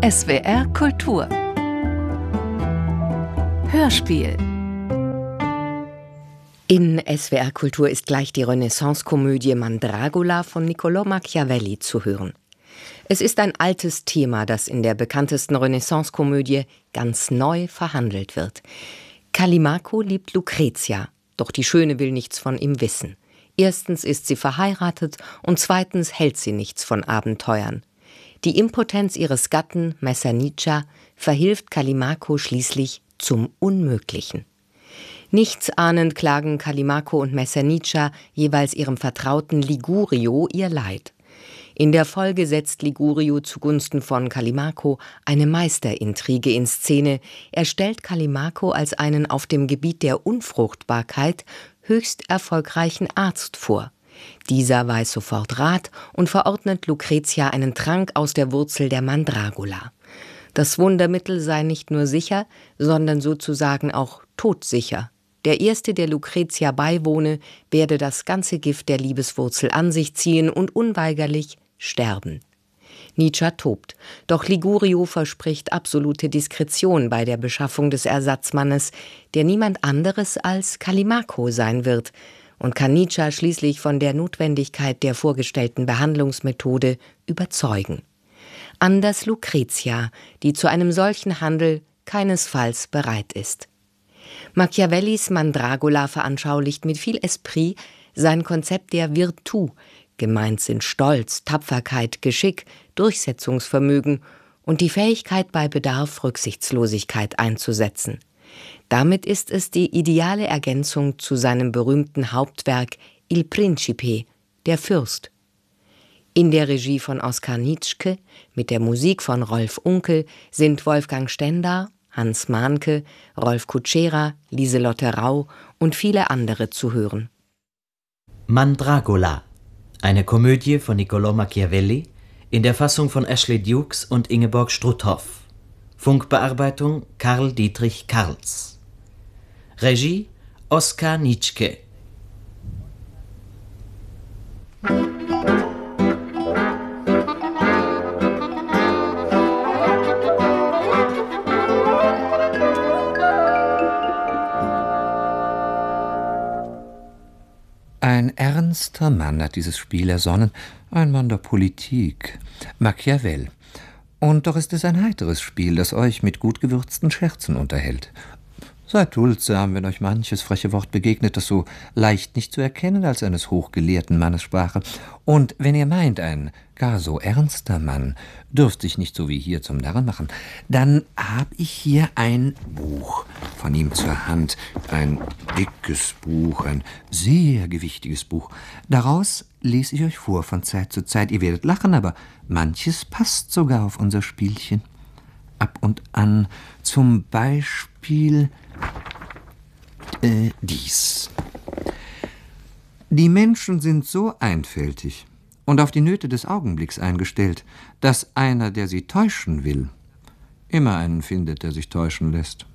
SWR Kultur Hörspiel. In SWR Kultur ist gleich die Renaissance-Komödie Mandragola von Niccolò Machiavelli zu hören. Es ist ein altes Thema, das in der bekanntesten Renaissance-Komödie ganz neu verhandelt wird. Callimaco liebt Lucretia, doch die Schöne will nichts von ihm wissen. Erstens ist sie verheiratet und zweitens hält sie nichts von Abenteuern. Die Impotenz ihres Gatten, Messerniccia, verhilft Callimaco schließlich zum Unmöglichen. Nichtsahnend klagen Callimaco und Messerniccia jeweils ihrem Vertrauten Ligurio ihr Leid. In der Folge setzt Ligurio zugunsten von Callimaco eine Meisterintrige in Szene. Er stellt Callimaco als einen auf dem Gebiet der Unfruchtbarkeit höchst erfolgreichen Arzt vor. Dieser weiß sofort Rat und verordnet Lucretia einen Trank aus der Wurzel der Mandragola. Das Wundermittel sei nicht nur sicher, sondern sozusagen auch todsicher. Der Erste, der Lucretia beiwohne, werde das ganze Gift der Liebeswurzel an sich ziehen und unweigerlich sterben. Nietzsche tobt, doch Ligurio verspricht absolute Diskretion bei der Beschaffung des Ersatzmannes, der niemand anderes als Callimaco sein wird, und kann Nietzsche schließlich von der Notwendigkeit der vorgestellten Behandlungsmethode überzeugen. Anders Lucretia, die zu einem solchen Handel keinesfalls bereit ist. Machiavellis Mandragola veranschaulicht mit viel Esprit sein Konzept der Virtu. Gemeint sind Stolz, Tapferkeit, Geschick, Durchsetzungsvermögen und die Fähigkeit, bei Bedarf Rücksichtslosigkeit einzusetzen. Damit ist es die ideale Ergänzung zu seinem berühmten Hauptwerk Il Principe, der Fürst. In der Regie von Oskar Nitschke, mit der Musik von Rolf Unkel, sind Wolfgang Stendar, Hans Mahnke, Rolf Kutschera, Lieselotte Rau und viele andere zu hören. Mandragola, eine Komödie von Niccolò Machiavelli in der Fassung von Ashley Dukes und Ingeborg Struthoff. Funkbearbeitung Karl Dietrich Karls. Regie Oskar Nitschke. Ein ernster Mann hat dieses Spiel ersonnen, ein Mann der Politik, Machiavel. Und doch ist es ein heiteres Spiel, das euch mit gut gewürzten Scherzen unterhält. Seid duldsam, wenn euch manches freche Wort begegnet, das so leicht nicht zu erkennen als eines hochgelehrten Mannes Sprache. Und wenn ihr meint, ein gar so ernster Mann dürft sich nicht so wie hier zum Narren machen, dann hab ich hier ein Buch von ihm zur Hand. Ein dickes Buch, ein sehr gewichtiges Buch. Daraus lese ich euch vor von Zeit zu Zeit. Ihr werdet lachen, aber manches passt sogar auf unser Spielchen. Ab und an zum Beispiel dies. Die Menschen sind so einfältig und auf die Nöte des Augenblicks eingestellt, dass einer, der sie täuschen will, immer einen findet, der sich täuschen lässt.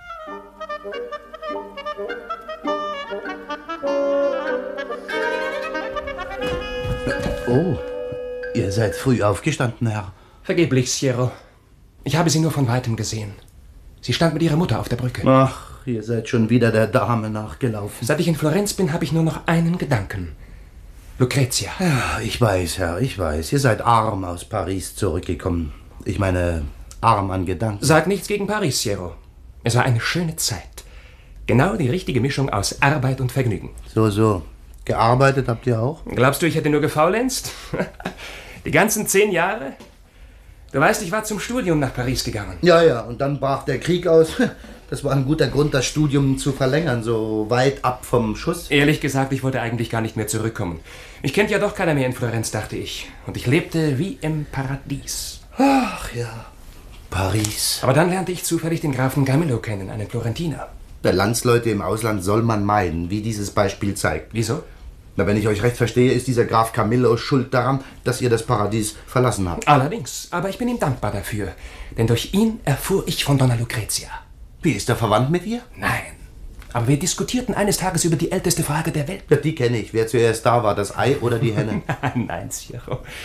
Oh, ihr seid früh aufgestanden, Herr. Vergeblich, Siero. Ich habe sie nur von Weitem gesehen. Sie stand mit ihrer Mutter auf der Brücke. Ach, ihr seid schon wieder der Dame nachgelaufen. Seit ich in Florenz bin, habe ich nur noch einen Gedanken. Lucretia. Ja, ich weiß, Herr, ich weiß. Ihr seid arm aus Paris zurückgekommen. Ich meine, arm an Gedanken. Sag nichts gegen Paris, Siero. Es war eine schöne Zeit. Genau die richtige Mischung aus Arbeit und Vergnügen. So. Gearbeitet habt ihr auch? Glaubst du, ich hätte nur gefaulenzt? Die ganzen 10 Jahre? Du weißt, ich war zum Studium nach Paris gegangen. Ja, und dann brach der Krieg aus. Das war ein guter Grund, das Studium zu verlängern, so weit ab vom Schuss. Ehrlich gesagt, ich wollte eigentlich gar nicht mehr zurückkommen. Mich kennt ja doch keiner mehr in Florenz, dachte ich. Und ich lebte wie im Paradies. Ach ja, Paris. Aber dann lernte ich zufällig den Grafen Camillo kennen, einen Florentiner. Der Landsleute im Ausland soll man meiden, wie dieses Beispiel zeigt. Wieso? Na, wenn ich euch recht verstehe, ist dieser Graf Camillo schuld daran, dass ihr das Paradies verlassen habt. Allerdings, aber ich bin ihm dankbar dafür. Denn durch ihn erfuhr ich von Donna Lucretia. Wie, ist er verwandt mit ihr? Nein. Aber wir diskutierten eines Tages über die älteste Frage der Welt. Ja, die kenne ich. Wer zuerst da war, das Ei oder die Henne? Nein, Siero.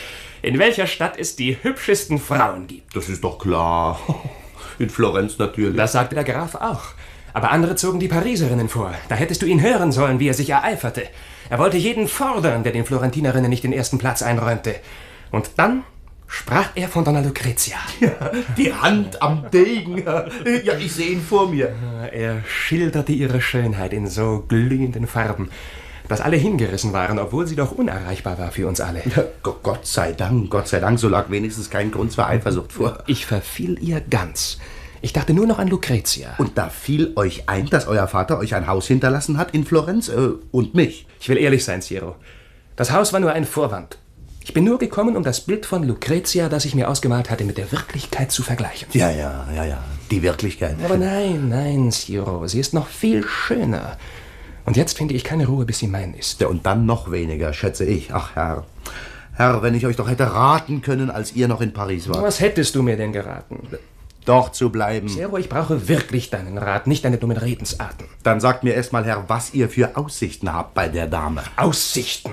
in welcher Stadt es die hübschesten Frauen gibt. Das ist doch klar. In Florenz natürlich. Das sagte der Graf auch. Aber andere zogen die Pariserinnen vor. Da hättest du ihn hören sollen, wie er sich ereiferte. Er wollte jeden fordern, der den Florentinerinnen nicht den ersten Platz einräumte. Und dann sprach er von Donna Lucrezia. Ja, die Hand am Degen. Ja, ich sehe ihn vor mir. Er schilderte ihre Schönheit in so glühenden Farben, dass alle hingerissen waren, obwohl sie doch unerreichbar war für uns alle. Ja, Gott sei Dank, so lag wenigstens kein Grund zur Eifersucht vor. Ich verfiel ihr ganz. Ich dachte nur noch an Lucrezia. Und da fiel euch ein, dass euer Vater euch ein Haus hinterlassen hat in Florenz und mich? Ich will ehrlich sein, Ciro. Das Haus war nur ein Vorwand. Ich bin nur gekommen, um das Bild von Lucrezia, das ich mir ausgemalt hatte, mit der Wirklichkeit zu vergleichen. Ja, die Wirklichkeit. Aber nein, Ciro, sie ist noch viel schöner. Und jetzt finde ich keine Ruhe, bis sie mein ist. Ja, und dann noch weniger, schätze ich. Ach, Herr, wenn ich euch doch hätte raten können, als ihr noch in Paris wart. Was hättest du mir denn geraten? Dort zu bleiben. Ciro, ich brauche wirklich deinen Rat, nicht deine dummen Redensarten. Dann sagt mir erst mal, Herr, was ihr für Aussichten habt bei der Dame. Aussichten?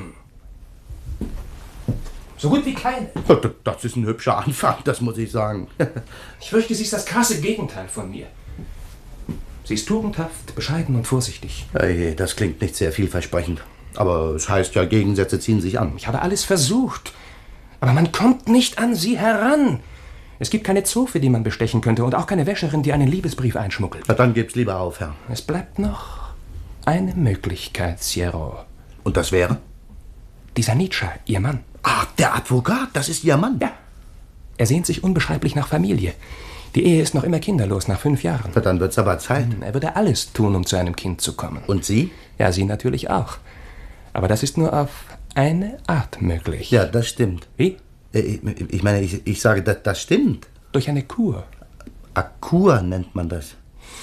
So gut wie keine. Das ist ein hübscher Anfang, das muss ich sagen. Ich fürchte, sie ist das krasse Gegenteil von mir. Sie ist tugendhaft, bescheiden und vorsichtig. Hey, das klingt nicht sehr vielversprechend. Aber es heißt ja, Gegensätze ziehen sich an. Ich habe alles versucht. Aber man kommt nicht an sie heran. Es gibt keine Zofe, die man bestechen könnte und auch keine Wäscherin, die einen Liebesbrief einschmuggelt. Na, dann geb's lieber auf, Herr. Es bleibt noch eine Möglichkeit, Ciro. Und das wäre? Dieser Nietzsche, ihr Mann. Ah, der Advokat, das ist Ihr Mann? Ja. Er sehnt sich unbeschreiblich nach Familie. Die Ehe ist noch immer kinderlos, nach 5 Jahren. Na, dann wird's aber Zeit. Er würde alles tun, um zu einem Kind zu kommen. Und Sie? Ja, Sie natürlich auch. Aber das ist nur auf eine Art möglich. Ja, das stimmt. Wie? Ich meine, ich sage, das stimmt. Durch eine Kur. A Kur nennt man das.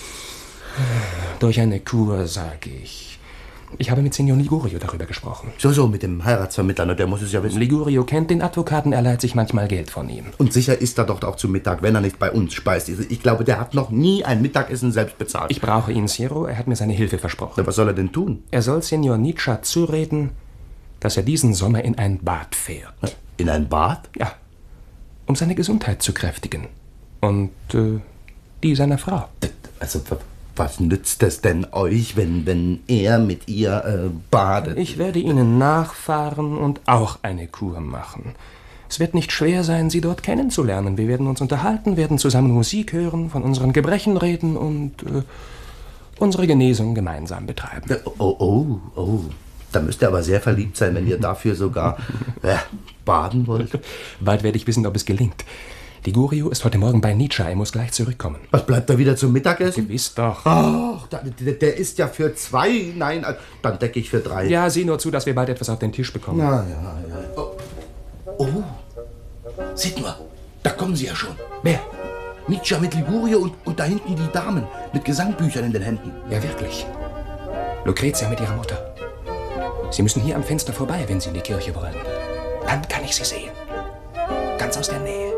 Durch eine Kur, sage ich. Ich habe mit Signor Ligurio darüber gesprochen. So, mit dem Heiratsvermittler, der muss es ja wissen. Ligurio kennt den Advokaten, er leiht sich manchmal Geld von ihm. Und sicher isst er doch auch zu Mittag, wenn er nicht bei uns speist. Ich glaube, der hat noch nie ein Mittagessen selbst bezahlt. Ich brauche ihn, Ciro, er hat mir seine Hilfe versprochen. Na, was soll er denn tun? Er soll Signor Nietzsche zureden, dass er diesen Sommer in ein Bad fährt. In ein Bad? Ja, um seine Gesundheit zu kräftigen. Und die seiner Frau. Also, was nützt es denn euch, wenn er mit ihr badet? Ich werde Ihnen nachfahren und auch eine Kur machen. Es wird nicht schwer sein, Sie dort kennenzulernen. Wir werden uns unterhalten, werden zusammen Musik hören, von unseren Gebrechen reden und unsere Genesung gemeinsam betreiben. Oh. Da müsst ihr aber sehr verliebt sein, wenn ihr dafür sogar baden wollt. Bald werde ich wissen, ob es gelingt. Ligurio ist heute Morgen bei Nietzsche, er muss gleich zurückkommen. Was, bleibt er wieder zum Mittagessen? Gewiss doch. Ach, der ist ja für 2. Nein, dann decke ich für 3. Ja, sieh nur zu, dass wir bald etwas auf den Tisch bekommen. Ja. Oh, seht nur, da kommen sie ja schon. Wer? Nietzsche mit Ligurio und da hinten die Damen mit Gesangbüchern in den Händen. Ja, wirklich. Lucrezia mit ihrer Mutter. Sie müssen hier am Fenster vorbei, wenn Sie in die Kirche wollen. Dann kann ich Sie sehen. Ganz aus der Nähe.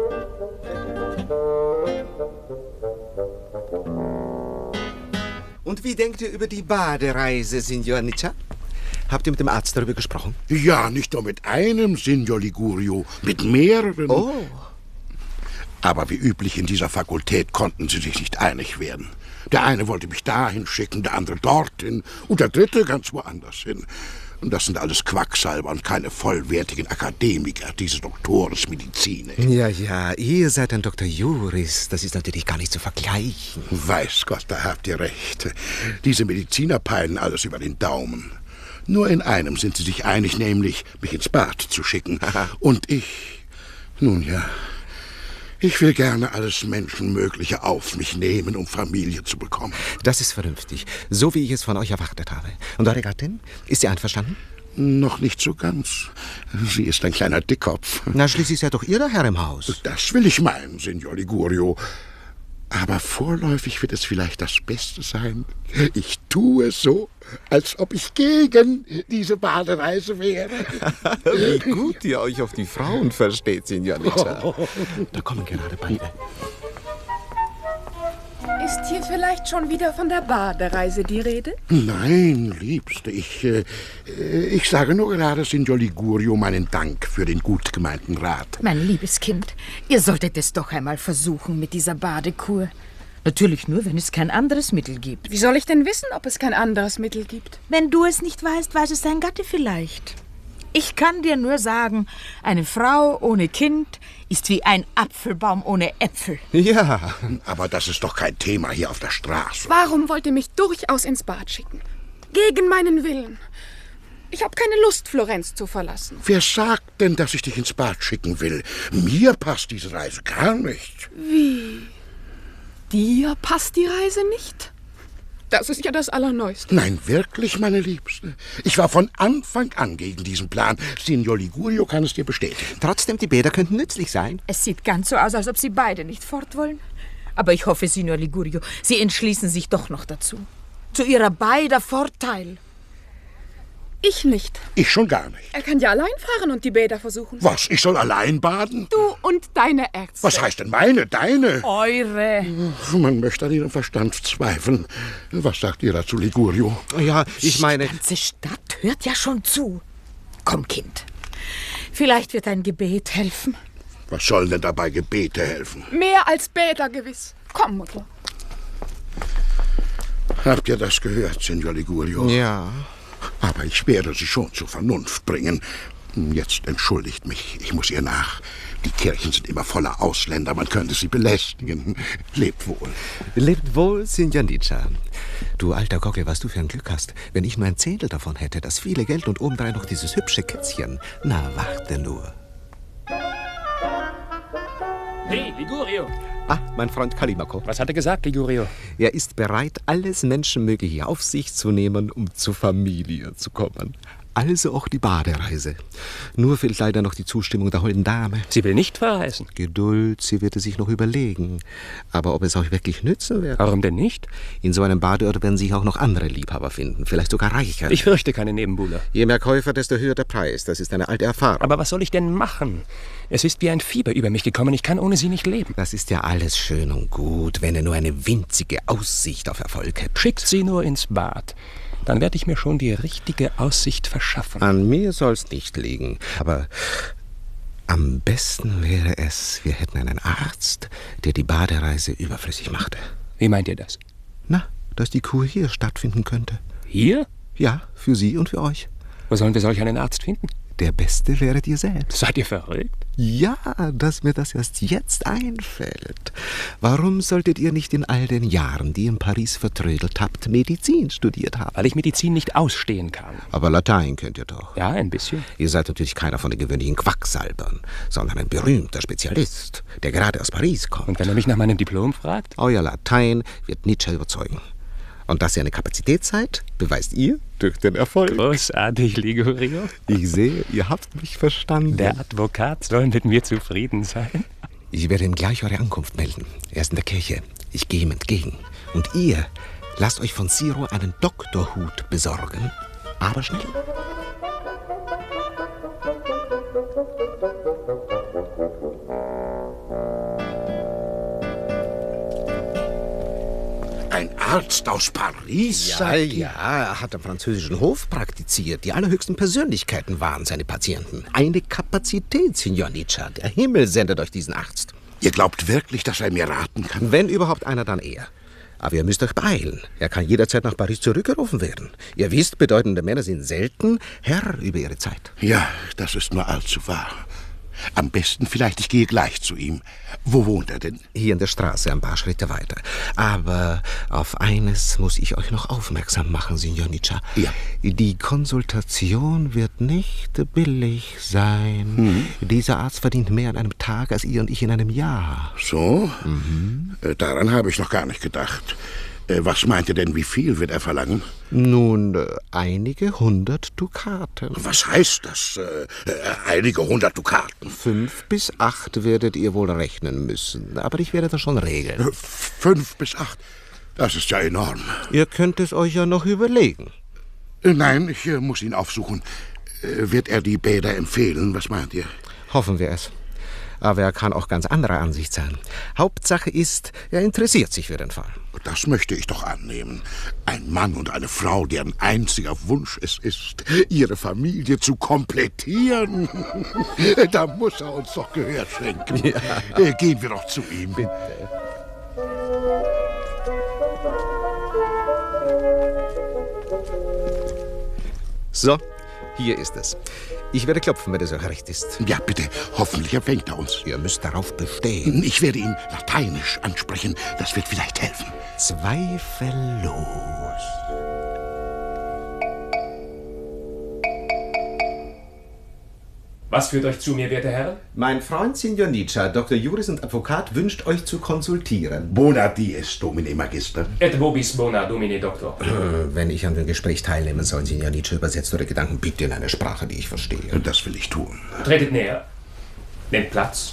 Und wie denkt ihr über die Badereise, Signor Nietzsche? Habt ihr mit dem Arzt darüber gesprochen? Ja, nicht nur mit einem, Signor Ligurio, mit mehreren. Oh. Aber wie üblich in dieser Fakultät konnten sie sich nicht einig werden. Der eine wollte mich dahin schicken, der andere dorthin und der dritte ganz woanders hin. Und das sind alles Quacksalber und keine vollwertigen Akademiker, diese Doctores Medicinae. Ja, ihr seid ein Dr. Juris. Das ist natürlich gar nicht zu vergleichen. Weiß Gott, da habt ihr recht. Diese Mediziner peilen alles über den Daumen. Nur in einem sind sie sich einig, nämlich mich ins Bad zu schicken. Und ich, nun ja, ich will gerne alles Menschenmögliche auf mich nehmen, um Familie zu bekommen. Das ist vernünftig, so wie ich es von euch erwartet habe. Und eure Gattin, ist sie einverstanden? Noch nicht so ganz. Sie ist ein kleiner Dickkopf. Na, schließlich seid doch ihr der Herr im Haus. Das will ich meinen, Signor Ligurio. Aber vorläufig wird es vielleicht das Beste sein. Ich tue so, als ob ich gegen diese Badereise wäre. Wie gut ihr euch auf die Frauen versteht, Signor Nietzsche. Da kommen gerade beide. Ist hier vielleicht schon wieder von der Badereise die Rede? Nein, Liebste, ich sage nur gerade Signor Ligurio meinen Dank für den gut gemeinten Rat. Mein liebes Kind, ihr solltet es doch einmal versuchen mit dieser Badekur. Natürlich nur, wenn es kein anderes Mittel gibt. Wie soll ich denn wissen, ob es kein anderes Mittel gibt? Wenn du es nicht weißt, weiß es dein Gatte vielleicht. Ich kann dir nur sagen, eine Frau ohne Kind ist wie ein Apfelbaum ohne Äpfel. Ja, aber das ist doch kein Thema hier auf der Straße. Warum wollt ihr mich durchaus ins Bad schicken? Gegen meinen Willen. Ich habe keine Lust, Florenz zu verlassen. Wer sagt denn, dass ich dich ins Bad schicken will? Mir passt diese Reise gar nicht. Wie? Dir passt die Reise nicht? Das ist ja das Allerneueste. Nein, wirklich, meine Liebste. Ich war von Anfang an gegen diesen Plan. Signor Ligurio kann es dir bestätigen. Trotzdem, die Bäder könnten nützlich sein. Es sieht ganz so aus, als ob sie beide nicht fort wollen. Aber ich hoffe, Signor Ligurio, Sie entschließen sich doch noch dazu. Zu ihrer beider Vorteil. Ich nicht. Ich schon gar nicht. Er kann ja allein fahren und die Bäder versuchen. Was, ich soll allein baden? Du und deine Ärzte. Was heißt denn meine, deine? Eure. Man möchte an ihrem Verstand zweifeln. Was sagt ihr dazu, Ligurio? Ja, ich meine... Die ganze Stadt hört ja schon zu. Komm, Kind. Vielleicht wird ein Gebet helfen. Was sollen denn dabei Gebete helfen? Mehr als Bäder gewiss. Komm, Mutter. Habt ihr das gehört, Signor Ligurio? Ja. Aber ich werde sie schon zur Vernunft bringen. Jetzt entschuldigt mich, ich muss ihr nach. Die Kirchen sind immer voller Ausländer, man könnte sie belästigen. Lebt wohl. Lebt wohl, Signor Nietzsche. Du alter Gockel, was du für ein Glück hast. Wenn ich nur ein Zehntel davon hätte, das viele Geld und obendrein noch dieses hübsche Kätzchen. Na, warte nur. Hey, Ligurio. Ah, mein Freund Callimaco. Was hat er gesagt, Ligurio? Er ist bereit, alles Menschenmögliche auf sich zu nehmen, um zur Familie zu kommen. Also auch die Badereise. Nur fehlt leider noch die Zustimmung der holden Dame. Sie will nicht verreisen. Geduld, sie wird es sich noch überlegen. Aber ob es euch wirklich nützen wird? Warum denn nicht? In so einem Badeort werden sich auch noch andere Liebhaber finden. Vielleicht sogar reicher. Ich fürchte keine Nebenbuhler. Je mehr Käufer, desto höher der Preis. Das ist eine alte Erfahrung. Aber was soll ich denn machen? Es ist wie ein Fieber über mich gekommen. Ich kann ohne sie nicht leben. Das ist ja alles schön und gut, wenn ihr nur eine winzige Aussicht auf Erfolg habt. Schickt sie nur ins Bad. Dann werde ich mir schon die richtige Aussicht verschaffen. An mir soll's nicht liegen. Aber am besten wäre es, wir hätten einen Arzt, der die Badereise überflüssig machte. Wie meint ihr das? Na, dass die Kur hier stattfinden könnte. Hier? Ja, für Sie und für euch. Wo sollen wir solch einen Arzt finden? Der Beste wäret ihr selbst. Seid ihr verrückt? Ja, dass mir das erst jetzt einfällt. Warum solltet ihr nicht in all den Jahren, die ihr in Paris vertrödelt habt, Medizin studiert haben? Weil ich Medizin nicht ausstehen kann. Aber Latein könnt ihr doch. Ja, ein bisschen. Ihr seid natürlich keiner von den gewöhnlichen Quacksalbern, sondern ein berühmter Spezialist, der gerade aus Paris kommt. Und wenn er mich nach meinem Diplom fragt? Euer Latein wird Nietzsche überzeugen. Und dass ihr eine Kapazität seid, beweist ihr durch den Erfolg. Großartig, Ligurio. Ich sehe, ihr habt mich verstanden. Der Advokat soll mit mir zufrieden sein. Ich werde ihm gleich eure Ankunft melden. Er ist in der Kirche. Ich gehe ihm entgegen. Und ihr lasst euch von Siro einen Doktorhut besorgen. Aber schnell. Ein Arzt aus Paris? Ja, er hat am französischen Hof praktiziert. Die allerhöchsten Persönlichkeiten waren seine Patienten. Eine Kapazität, Signor Nietzsche. Der Himmel sendet euch diesen Arzt. Ihr glaubt wirklich, dass er mir raten kann? Wenn überhaupt einer, dann er. Aber ihr müsst euch beeilen. Er kann jederzeit nach Paris zurückgerufen werden. Ihr wisst, bedeutende Männer sind selten Herr über ihre Zeit. Ja, das ist nur allzu wahr. Am besten vielleicht, ich gehe gleich zu ihm. Wo wohnt er denn? Hier in der Straße, ein paar Schritte weiter. Aber auf eines muss ich euch noch aufmerksam machen, Signor Nietzsche. Ja. Die Konsultation wird nicht billig sein. Dieser Arzt verdient mehr an einem Tag als ihr und ich in einem Jahr. So? Daran habe ich noch gar nicht gedacht. Was meint ihr denn, wie viel wird er verlangen? Nun, einige 100 Dukaten. Was heißt das? Einige 100 Dukaten? 5 bis 8 werdet ihr wohl rechnen müssen. Aber ich werde das schon regeln. 5 bis 8? Das ist ja enorm. Ihr könnt es euch ja noch überlegen. Nein, ich muss ihn aufsuchen. Wird er die Bäder empfehlen? Was meint ihr? Hoffen wir es. Aber er kann auch ganz anderer Ansicht sein. Hauptsache ist, er interessiert sich für den Fall. Das möchte ich doch annehmen. Ein Mann und eine Frau, deren einziger Wunsch es ist, ihre Familie zu komplettieren. Da muss er uns doch Gehör schenken. Ja. Gehen wir doch zu ihm. Bitte. So, hier ist es. Ich werde klopfen, wenn es euch recht ist. Ja, bitte. Hoffentlich empfängt er uns. Ihr müsst darauf bestehen. Ich werde ihn lateinisch ansprechen. Das wird vielleicht helfen. Zweifellos. Was führt euch zu mir, werte Herren? Mein Freund Signor Nietzsche, Dr. Juris und Advokat, wünscht euch zu konsultieren. Bona dies, Domine Magister. Et vobis bona, Domine Doctor. Wenn ich an dem Gespräch teilnehmen soll, Signor Nietzsche, übersetzt eure Gedanken bitte in eine Sprache, die ich verstehe. Und das will ich tun. Tretet näher. Nehmt Platz.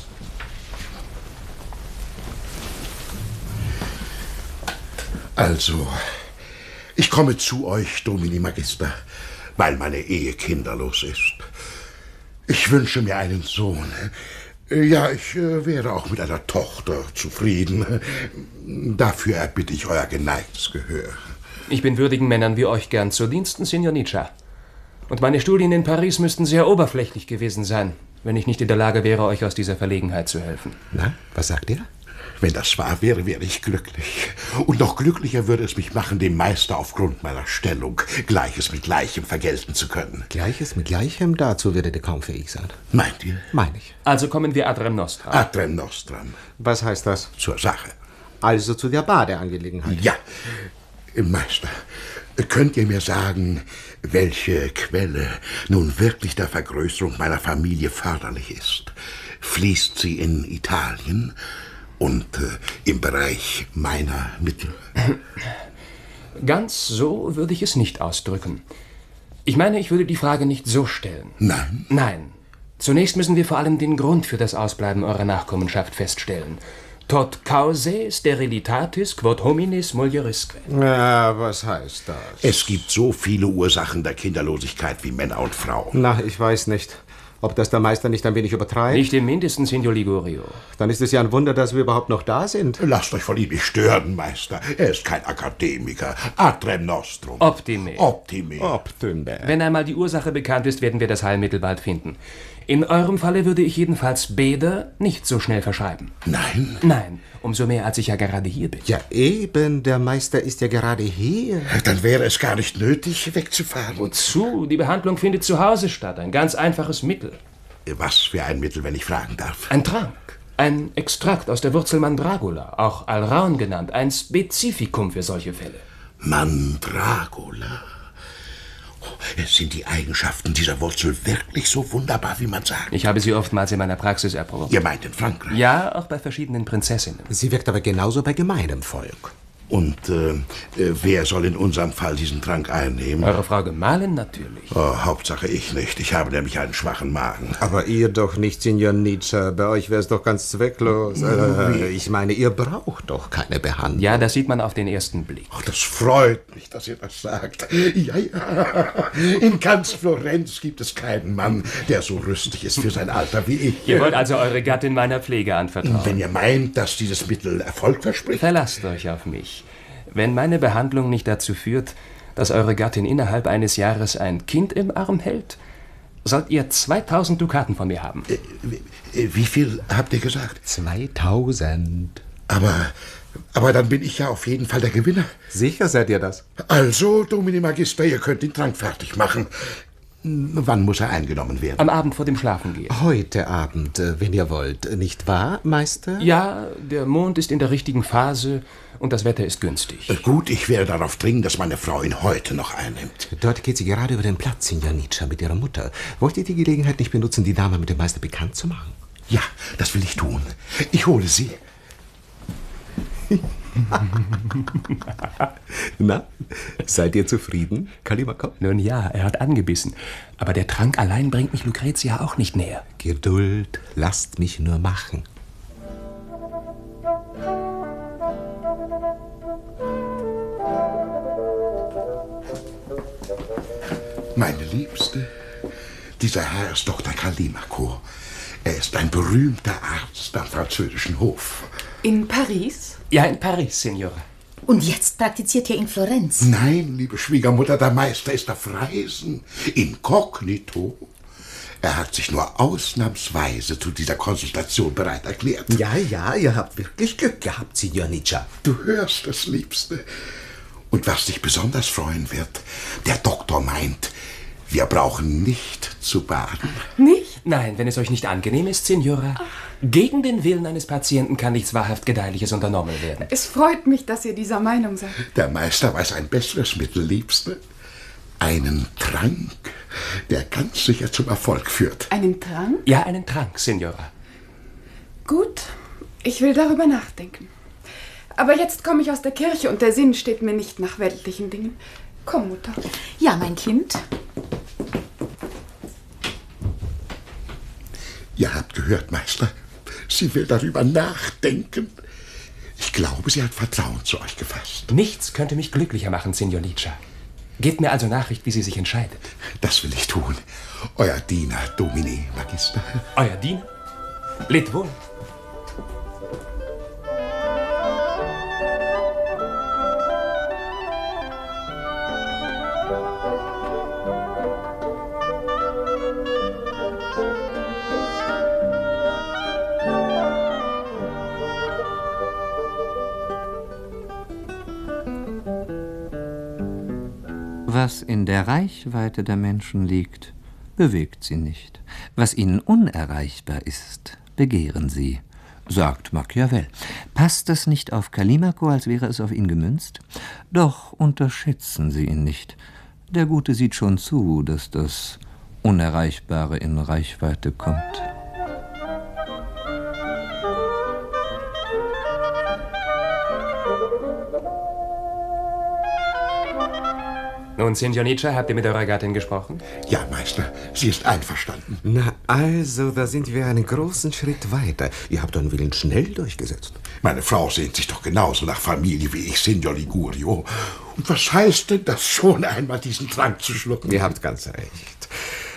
Also, ich komme zu euch, Domine Magister, weil meine Ehe kinderlos ist. Ich wünsche mir einen Sohn. Ja, ich wäre auch mit einer Tochter zufrieden. Dafür erbitte ich euer geneigtes Gehör. Ich bin würdigen Männern wie euch gern zu Diensten, Signor Nietzsche. Und meine Studien in Paris müssten sehr oberflächlich gewesen sein, wenn ich nicht in der Lage wäre, euch aus dieser Verlegenheit zu helfen. Na, was sagt ihr? Wenn das wahr wäre, wäre ich glücklich. Und noch glücklicher würde es mich machen, dem Meister aufgrund meiner Stellung Gleiches mit Gleichem vergelten zu können. Gleiches mit Gleichem? Dazu werdet ihr kaum fähig sein. Meint ihr? Meine ich. Also kommen wir ad rem nostram. Ad rem nostram. Was heißt das? Zur Sache. Also zu der Badeangelegenheit. Ja. Meister, könnt ihr mir sagen, welche Quelle nun wirklich der Vergrößerung meiner Familie förderlich ist? Fließt sie in Italien und im Bereich meiner Mittel? Ganz so würde ich es nicht ausdrücken. Ich meine, ich würde die Frage nicht so stellen. Nein? Nein. Zunächst müssen wir vor allem den Grund für das Ausbleiben eurer Nachkommenschaft feststellen. Tot causae sterilitatis quod hominis mulierisque. Ja, was heißt das? Es gibt so viele Ursachen der Kinderlosigkeit wie Männer und Frauen. Na, ich weiß nicht. Ob das der Meister nicht ein wenig übertreibt? Nicht im Mindesten, Signor Ligurio. Dann ist es ja ein Wunder, dass wir überhaupt noch da sind. Lasst euch von ihm nicht stören, Meister. Er ist kein Akademiker. Ad rem nostrum. Optime. Optime. Optime. Wenn einmal die Ursache bekannt ist, werden wir das Heilmittel bald finden. In eurem Falle würde ich jedenfalls Bäder nicht so schnell verschreiben. Nein? Nein, umso mehr, als ich ja gerade hier bin. Ja eben, der Meister ist ja gerade hier. Dann wäre es gar nicht nötig, wegzufahren. Wozu? Die Behandlung findet zu Hause statt. Ein ganz einfaches Mittel. Was für ein Mittel, wenn ich fragen darf? Ein Trank. Ein Extrakt aus der Wurzel Mandragula, auch Alraun genannt. Ein Spezifikum für solche Fälle. Mandragula? Sind die Eigenschaften dieser Wurzel wirklich so wunderbar, wie man sagt? Ich habe sie oftmals in meiner Praxis erprobt. Ihr meint in Frankreich? Ja, auch bei verschiedenen Prinzessinnen. Sie wirkt aber genauso bei gemeinem Volk. Und wer soll in unserem Fall diesen Trank einnehmen? Eure Frau Gemahlin natürlich. Oh, Hauptsache ich nicht. Ich habe nämlich einen schwachen Magen. Aber ihr doch nicht, Signor Nietzsche. Bei euch wäre es doch ganz zwecklos. Ich meine, ihr braucht doch keine Behandlung. Ja, das sieht man auf den ersten Blick. Ach, das freut mich, dass ihr das sagt. Ja. In ganz Florenz gibt es keinen Mann, der so rüstig ist für sein Alter wie ich. Ihr wollt also eure Gattin meiner Pflege anvertrauen? Wenn ihr meint, dass dieses Mittel Erfolg verspricht. Verlasst euch auf mich. Wenn meine Behandlung nicht dazu führt, dass eure Gattin innerhalb eines Jahres ein Kind im Arm hält, sollt ihr 2000 Dukaten von mir haben. Wie viel habt ihr gesagt? 2000. Aber dann bin ich ja auf jeden Fall der Gewinner. Sicher seid ihr das? Also, Domine Magister, ihr könnt den Trank fertig machen. Wann muss er eingenommen werden? Am Abend vor dem Schlafengehen. Heute Abend, wenn ihr wollt. Nicht wahr, Meister? Ja, der Mond ist in der richtigen Phase und das Wetter ist günstig. Gut, ich werde darauf dringen, dass meine Frau ihn heute noch einnimmt. Dort geht sie gerade über den Platz, Signor Nietzsche, mit ihrer Mutter. Wollt ihr die Gelegenheit nicht benutzen, die Dame mit dem Meister bekannt zu machen? Ja, das will ich tun. Ich hole sie. Na, seid ihr zufrieden, Callimaco? Nun ja, er hat angebissen. Aber der Trank allein bringt mich Lucretia auch nicht näher. Geduld, lasst mich nur machen. Meine Liebste, dieser Herr ist Dr. Callimaco. Er ist ein berühmter Arzt am französischen Hof. In Paris? Ja, in Paris, Signora. Und jetzt praktiziert er in Florenz? Nein, liebe Schwiegermutter, der Meister ist auf Reisen. Inkognito. Er hat sich nur ausnahmsweise zu dieser Konsultation bereit erklärt. Ja, ihr habt wirklich Glück gehabt, Signor Nietzsche. Du hörst es, Liebste. Und was dich besonders freuen wird, der Doktor meint, wir brauchen nicht zu baden. Nicht? Nein, wenn es euch nicht angenehm ist, Signora. Gegen den Willen eines Patienten kann nichts wahrhaft Gedeihliches unternommen werden. Es freut mich, dass ihr dieser Meinung seid. Der Meister weiß ein besseres Mittel, Liebste. Einen Trank, der ganz sicher zum Erfolg führt. Einen Trank? Ja, einen Trank, Signora. Gut, ich will darüber nachdenken. Aber jetzt komme ich aus der Kirche und der Sinn steht mir nicht nach weltlichen Dingen. Komm, Mutter. Ja, mein Kind. Ihr habt gehört, Meister. Sie will darüber nachdenken. Ich glaube, sie hat Vertrauen zu euch gefasst. Nichts könnte mich glücklicher machen, Signor Nietzsche. Gebt mir also Nachricht, wie sie sich entscheidet. Das will ich tun. Euer Diener, Domine, Magister. Euer Diener? Lebt wohl. Was in der Reichweite der Menschen liegt, bewegt sie nicht. Was ihnen unerreichbar ist, begehren sie, sagt Machiavel. Passt es nicht auf Callimaco, als wäre es auf ihn gemünzt? Doch unterschätzen Sie ihn nicht. Der Gute sieht schon zu, dass das Unerreichbare in Reichweite kommt. Nun, Signor Nietzsche, habt ihr mit eurer Gattin gesprochen? Ja, Meister, sie ist einverstanden. Na also, da sind wir einen großen Schritt weiter. Ihr habt euren Willen schnell durchgesetzt. Meine Frau sehnt sich doch genauso nach Familie wie ich, Signor Ligurio. Und was heißt denn das schon einmal, diesen Trank zu schlucken? Ihr habt ganz recht.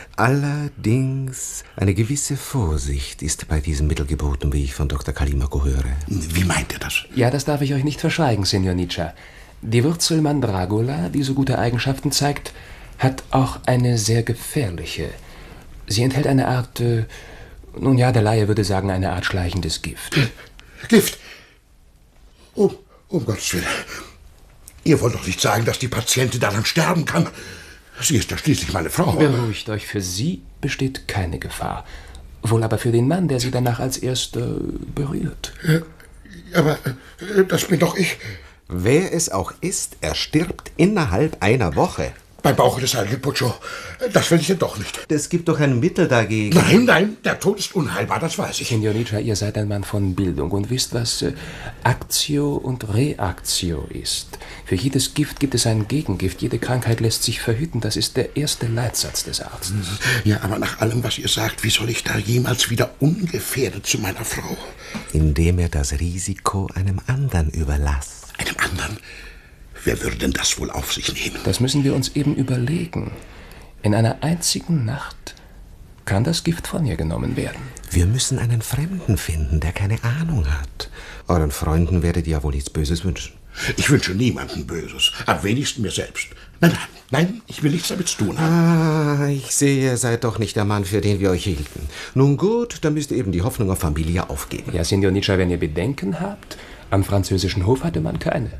Allerdings, eine gewisse Vorsicht ist bei diesem Mittel geboten, wie ich von Dr. Callimaco höre. Wie meint ihr das? Ja, das darf ich euch nicht verschweigen, Signor Nietzsche. Die Wurzel Mandragola, die so gute Eigenschaften zeigt, hat auch eine sehr gefährliche. Sie enthält eine Art, nun ja, der Laie würde sagen, eine Art schleichendes Gift. Gift? Um Gottes Willen. Ihr wollt doch nicht sagen, dass die Patientin daran sterben kann. Sie ist ja schließlich meine Frau. Beruhigt euch, für sie besteht keine Gefahr. Wohl aber für den Mann, der sie danach als Erster berührt. Aber das bin doch ich. Wer es auch ist, er stirbt innerhalb einer Woche. Beim Bauche des heiligen Puccio. Das will ich denn doch nicht. Es gibt doch ein Mittel dagegen. Nein, der Tod ist unheilbar, das weiß ich. Signor Nietzsche, ihr seid ein Mann von Bildung und wisst, was Actio und Reactio ist. Für jedes Gift gibt es ein Gegengift. Jede Krankheit lässt sich verhüten. Das ist der erste Leitsatz des Arztes. Ja, aber nach allem, was ihr sagt, wie soll ich da jemals wieder ungefährdet zu meiner Frau? Indem er das Risiko einem anderen überlasst. Einem anderen? Wer würde denn das wohl auf sich nehmen? Das müssen wir uns eben überlegen. In einer einzigen Nacht kann das Gift von ihr genommen werden. Wir müssen einen Fremden finden, der keine Ahnung hat. Euren Freunden werdet ihr ja wohl nichts Böses wünschen. Ich wünsche niemandem Böses, am wenigsten mir selbst. Nein, ich will nichts damit zu tun haben. Ich sehe, ihr seid doch nicht der Mann, für den wir euch hielten. Nun gut, dann müsst ihr eben die Hoffnung auf Familie aufgeben. Ja, Signor Nietzsche, wenn ihr Bedenken habt, am französischen Hof hatte man keine.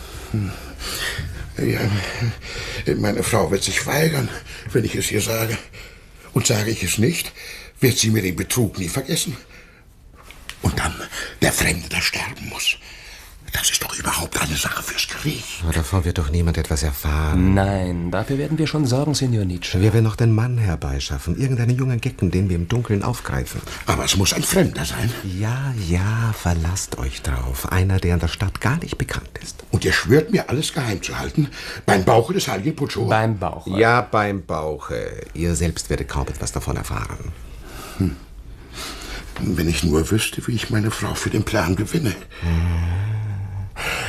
Ja, meine Frau wird sich weigern, wenn ich es ihr sage. Und sage ich es nicht, wird sie mir den Betrug nie vergessen. Und dann der Fremde, der sterben muss. Das ist doch überhaupt eine Sache fürs Gericht. Aber davon wird doch niemand etwas erfahren. Nein, dafür werden wir schon sorgen, Signor Nietzsche. Wir werden noch den Mann herbeischaffen, irgendeinen jungen Gecken, den wir im Dunkeln aufgreifen. Aber es muss ein Fremder sein. Ja, verlasst euch drauf. Einer, der in der Stadt gar nicht bekannt ist. Und ihr schwört mir, alles geheim zu halten? Beim Bauche des heiligen Puccio? Beim Bauche. Ja, beim Bauche. Ihr selbst werdet kaum etwas davon erfahren. Wenn ich nur wüsste, wie ich meine Frau für den Plan gewinne.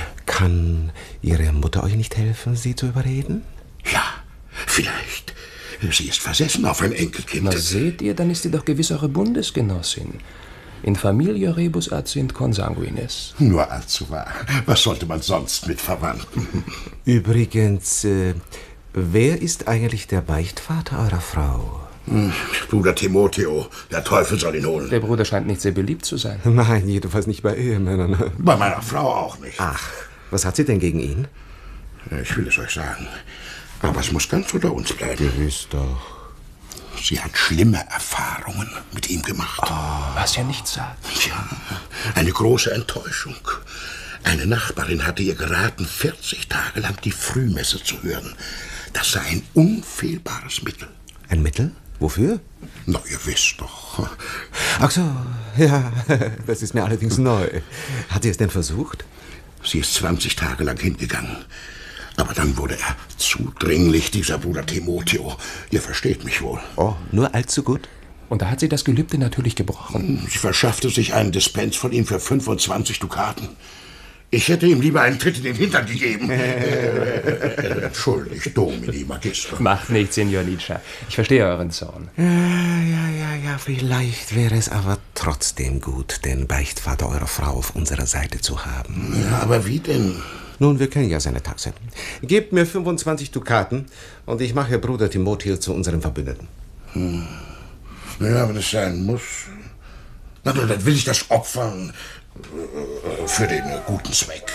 Kann Ihre Mutter euch nicht helfen, sie zu überreden? Ja, vielleicht. Sie ist versessen auf ein Enkelkind. Na, seht ihr, dann ist sie doch gewiss eure Bundesgenossin. In familia rebus aciunt consanguines. Nur allzu wahr. Was sollte man sonst mit Verwandten? Übrigens, wer ist eigentlich der Beichtvater eurer Frau? Bruder Timotheo, der Teufel soll ihn holen. Der Bruder scheint nicht sehr beliebt zu sein. Nein, jedenfalls nicht bei Ehemännern. Bei meiner Frau auch nicht. Ach, was hat sie denn gegen ihn? Ich will es euch sagen, aber es muss ganz unter uns bleiben. Gewiss doch. Sie hat schlimme Erfahrungen mit ihm gemacht. Was ja nicht sagt. Ja, eine große Enttäuschung. Eine Nachbarin hatte ihr geraten, 40 Tage lang die Frühmesse zu hören. Das sei ein unfehlbares Mittel. Ein Mittel? Wofür? Na, ihr wisst doch. Ach so, ja, das ist mir allerdings neu. Hat sie es denn versucht? Sie ist 20 Tage lang hingegangen. Aber dann wurde er zudringlich, dieser Bruder Timotheo. Ihr versteht mich wohl. Oh, nur allzu gut. Und da hat sie das Gelübde natürlich gebrochen. Sie verschaffte sich einen Dispens von ihm für 25 Dukaten. Ich hätte ihm lieber einen Tritt in den Hintern gegeben. Entschuldigt, Domini Magister. Macht nichts, Signor Nietzsche. Ich verstehe euren Zorn. Ja, vielleicht wäre es aber trotzdem gut, den Beichtvater eurer Frau auf unserer Seite zu haben. Ja, aber wie denn? Nun, wir kennen ja seine Taxe. Gebt mir 25 Dukaten und ich mache Bruder Timotheo zu unserem Verbündeten. Ja, wenn es sein muss. Na, dann will ich das opfern. Für den guten Zweck.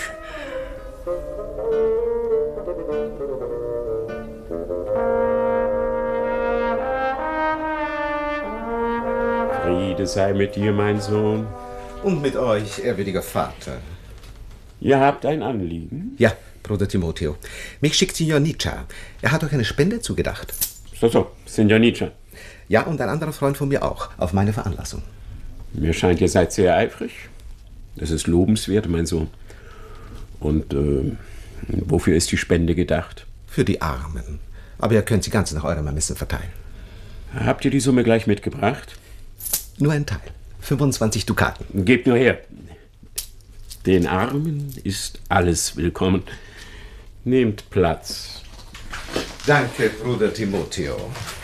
Friede sei mit dir, mein Sohn. Und mit euch, ehrwürdiger Vater. Ihr habt ein Anliegen? Ja, Bruder Timotheo. Mich schickt Signor Nietzsche. Er hat euch eine Spende zugedacht. So, Signor Nietzsche. Ja, und ein anderer Freund von mir auch, auf meine Veranlassung. Mir scheint, ihr seid sehr eifrig. Das ist lobenswert, mein Sohn. Und wofür ist die Spende gedacht? Für die Armen. Aber ihr könnt sie ganz nach eurem Ermessen verteilen. Habt ihr die Summe gleich mitgebracht? Nur ein Teil. 25 Dukaten. Gebt nur her. Den Armen ist alles willkommen. Nehmt Platz. Danke, Bruder Timotheo.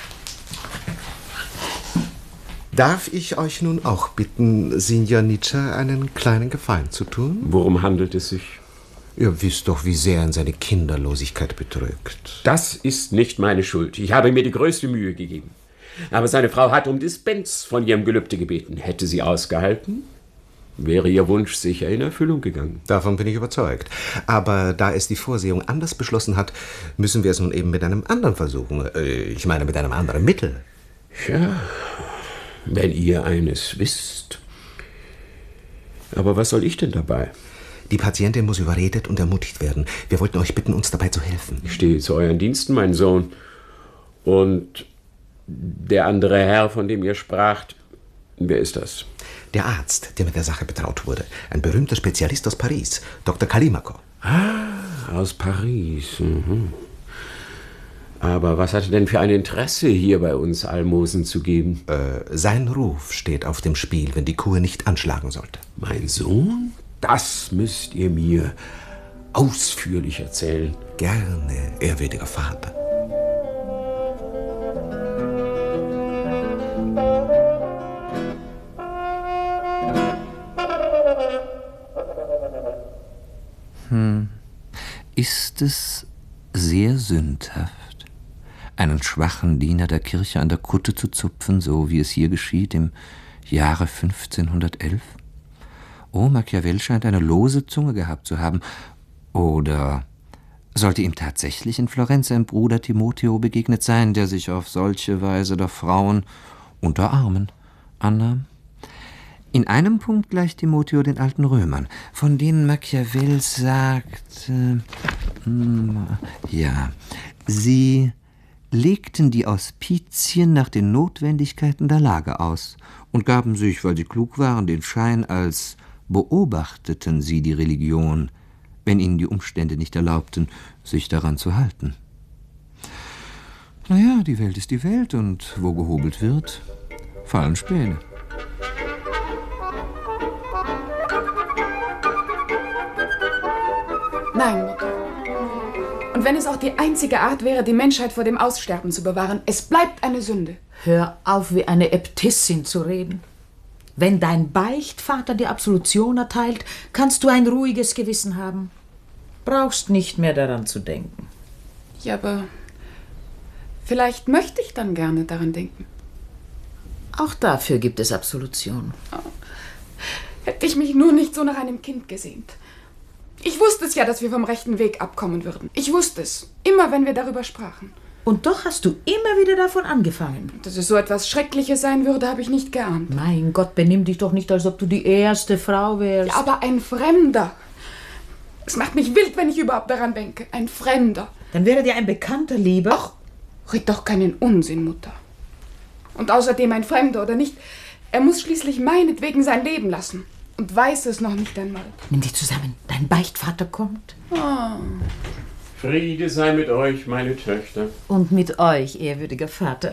Darf ich euch nun auch bitten, Signor Nietzsche einen kleinen Gefallen zu tun? Worum handelt es sich? Ihr wisst doch, wie sehr ihn seine Kinderlosigkeit bedrückt. Das ist nicht meine Schuld. Ich habe mir die größte Mühe gegeben. Aber seine Frau hat um Dispens von ihrem Gelübde gebeten. Hätte sie ausgehalten, wäre ihr Wunsch sicher in Erfüllung gegangen. Davon bin ich überzeugt. Aber da es die Vorsehung anders beschlossen hat, müssen wir es nun eben mit einem anderen versuchen. Ich meine, mit einem anderen Mittel. Ja, wenn ihr eines wisst. Aber was soll ich denn dabei? Die Patientin muss überredet und ermutigt werden. Wir wollten euch bitten, uns dabei zu helfen. Ich stehe zu euren Diensten, mein Sohn. Und der andere Herr, von dem ihr spracht, wer ist das? Der Arzt, der mit der Sache betraut wurde. Ein berühmter Spezialist aus Paris, Dr. Callimaco. Ah, aus Paris. Mhm. Aber was hat er denn für ein Interesse, hier bei uns Almosen zu geben? Sein Ruf steht auf dem Spiel, wenn die Kur nicht anschlagen sollte. Mein Sohn? Das müsst ihr mir ausführlich erzählen. Gerne, ehrwürdiger Vater. Ist es sehr sündhaft, einen schwachen Diener der Kirche an der Kutte zu zupfen, so wie es hier geschieht im Jahre 1511? Oh, Machiavel scheint eine lose Zunge gehabt zu haben. Oder sollte ihm tatsächlich in Florenz ein Bruder Timotheo begegnet sein, der sich auf solche Weise der Frauen unter Armen annahm? In einem Punkt gleicht Timotheo den alten Römern, von denen Machiavel sagt, ja, sie legten die Auspizien nach den Notwendigkeiten der Lage aus und gaben sich, weil sie klug waren, den Schein, als beobachteten sie die Religion, wenn ihnen die Umstände nicht erlaubten, sich daran zu halten. Naja, die Welt ist die Welt und wo gehobelt wird, fallen Späne. Nein, Mutter. Und wenn es auch die einzige Art wäre, die Menschheit vor dem Aussterben zu bewahren, es bleibt eine Sünde. Hör auf, wie eine Äbtissin zu reden. Wenn dein Beichtvater die Absolution erteilt, kannst du ein ruhiges Gewissen haben. Brauchst nicht mehr daran zu denken. Ja, aber vielleicht möchte ich dann gerne daran denken. Auch dafür gibt es Absolution. Oh. Hätte ich mich nur nicht so nach einem Kind gesehnt. Ich wusste es ja, dass wir vom rechten Weg abkommen würden. Ich wusste es. Immer, wenn wir darüber sprachen. Und doch hast du immer wieder davon angefangen. Dass es so etwas Schreckliches sein würde, habe ich nicht geahnt. Mein Gott, benimm dich doch nicht, als ob du die erste Frau wärst. Ja, aber ein Fremder. Es macht mich wild, wenn ich überhaupt daran denke. Ein Fremder. Dann wäre dir ein Bekannter lieber. Ach, red doch keinen Unsinn, Mutter. Und außerdem ein Fremder oder nicht, er muss schließlich meinetwegen sein Leben lassen. Und weiß es noch nicht einmal. Nimm dich zusammen, dein Beichtvater kommt. Oh. Friede sei mit euch, meine Töchter. Und mit euch, ehrwürdiger Vater.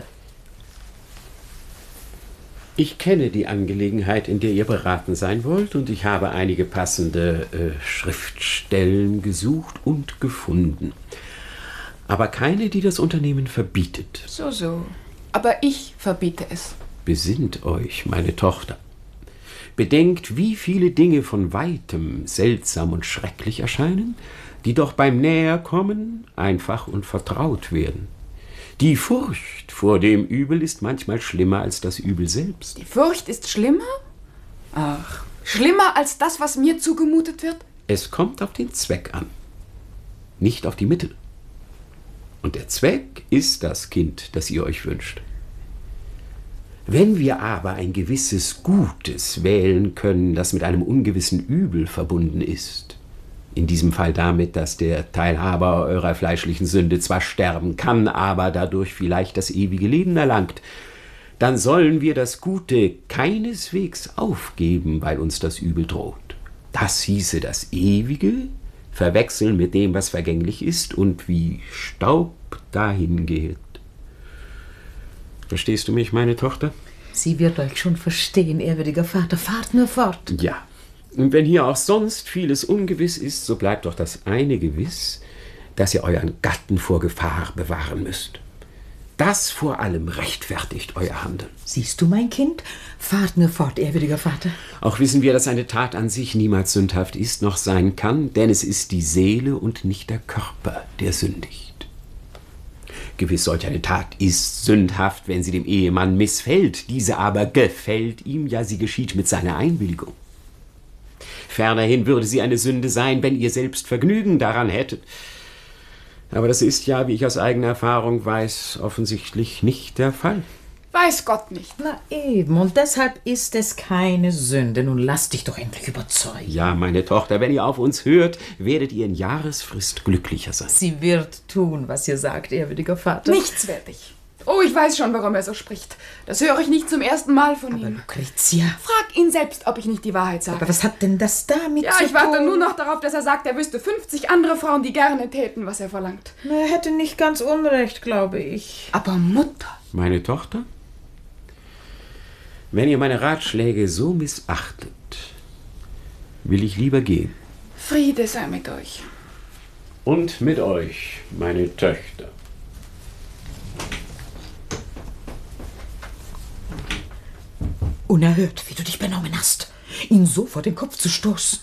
Ich kenne die Angelegenheit, in der ihr beraten sein wollt, und ich habe einige passende Schriftstellen gesucht und gefunden. Aber keine, die das Unternehmen verbietet. So. Aber ich verbiete es. Besinnt euch, meine Tochter. Bedenkt, wie viele Dinge von Weitem seltsam und schrecklich erscheinen, die doch beim Näherkommen einfach und vertraut werden. Die Furcht vor dem Übel ist manchmal schlimmer als das Übel selbst. Die Furcht ist schlimmer? Ach, schlimmer als das, was mir zugemutet wird? Es kommt auf den Zweck an, nicht auf die Mittel. Und der Zweck ist das Kind, das ihr euch wünscht. Wenn wir aber ein gewisses Gutes wählen können, das mit einem ungewissen Übel verbunden ist, in diesem Fall damit, dass der Teilhaber eurer fleischlichen Sünde zwar sterben kann, aber dadurch vielleicht das ewige Leben erlangt, dann sollen wir das Gute keineswegs aufgeben, weil uns das Übel droht. Das hieße das Ewige verwechseln mit dem, was vergänglich ist und wie Staub dahin geht. Verstehst du mich, meine Tochter? Sie wird euch schon verstehen, ehrwürdiger Vater. Fahrt nur fort. Ja. Und wenn hier auch sonst vieles ungewiss ist, so bleibt doch das eine gewiss, dass ihr euren Gatten vor Gefahr bewahren müsst. Das vor allem rechtfertigt euer Handeln. Siehst du, mein Kind? Fahrt nur fort, ehrwürdiger Vater. Auch wissen wir, dass eine Tat an sich niemals sündhaft ist, noch sein kann, denn es ist die Seele und nicht der Körper, der sündigt. Gewiss, solch eine Tat ist sündhaft, wenn sie dem Ehemann missfällt. Diese aber gefällt ihm, ja, sie geschieht mit seiner Einwilligung. Fernerhin würde sie eine Sünde sein, wenn ihr selbst Vergnügen daran hättet. Aber das ist ja, wie ich aus eigener Erfahrung weiß, offensichtlich nicht der Fall. Weiß Gott nicht. Na eben, und deshalb ist es keine Sünde. Nun lass dich doch endlich überzeugen. Ja, meine Tochter, wenn ihr auf uns hört, werdet ihr in Jahresfrist glücklicher sein. Sie wird tun, was ihr sagt, ehrwürdiger Vater. Nichts werd ich. Oh, ich weiß schon, warum er so spricht. Das höre ich nicht zum ersten Mal von ihm. Lucretia. Frag ihn selbst, ob ich nicht die Wahrheit sage. Aber was hat denn das damit zu tun? Ja, ich warte nur noch darauf, dass er sagt, er wüsste 50 andere Frauen, die gerne täten, was er verlangt. Er hätte nicht ganz unrecht, glaube ich. Aber Mutter. Meine Tochter? Wenn ihr meine Ratschläge so missachtet, will ich lieber gehen. Friede sei mit euch. Und mit euch, meine Töchter. Unerhört, wie du dich benommen hast, ihn so vor den Kopf zu stoßen.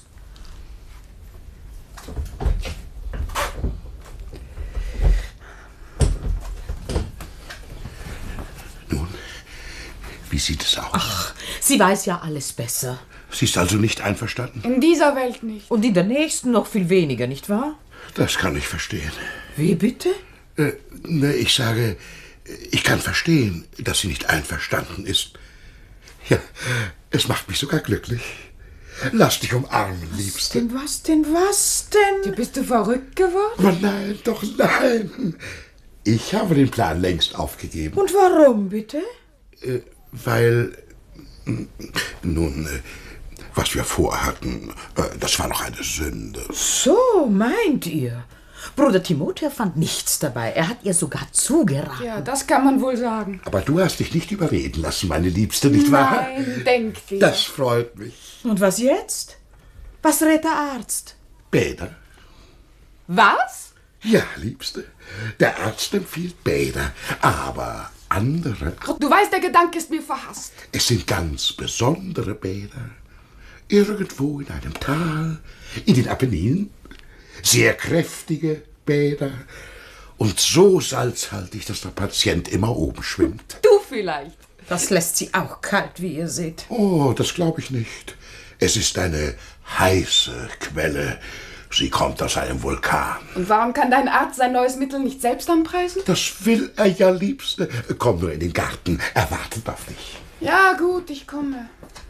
Nun, wie sieht es aus? Ach, sie weiß ja alles besser. Sie ist also nicht einverstanden? In dieser Welt nicht. Und in der nächsten noch viel weniger, nicht wahr? Das kann ich verstehen. Wie bitte? Ich sage, ich kann verstehen, dass sie nicht einverstanden ist. Ja, es macht mich sogar glücklich. Lass dich umarmen, Liebste. Was denn? Bist du verrückt geworden? Aber nein, doch nein. Ich habe den Plan längst aufgegeben. Und warum, bitte? Weil, nun, was wir vorhatten, das war noch eine Sünde. So, meint ihr? Bruder Timotheus fand nichts dabei. Er hat ihr sogar zugeraten. Ja, das kann man wohl sagen. Aber du hast dich nicht überreden lassen, meine Liebste, nicht wahr? Nein, denk dir. Das freut mich. Und was jetzt? Was rät der Arzt? Bäder. Was? Ja, Liebste, der Arzt empfiehlt Bäder, aber andere... Du weißt, der Gedanke ist mir verhasst. Es sind ganz besondere Bäder. Irgendwo in einem Tal, in den Apenninen. Sehr kräftige Bäder. Und so salzhaltig, dass der Patient immer oben schwimmt. Du vielleicht. Das lässt sie auch kalt, wie ihr seht. Oh, das glaube ich nicht. Es ist eine heiße Quelle. Sie kommt aus einem Vulkan. Und warum kann dein Arzt sein neues Mittel nicht selbst anpreisen? Das will er ja, Liebste. Komm nur in den Garten. Er wartet auf dich. Ja, gut, ich komme.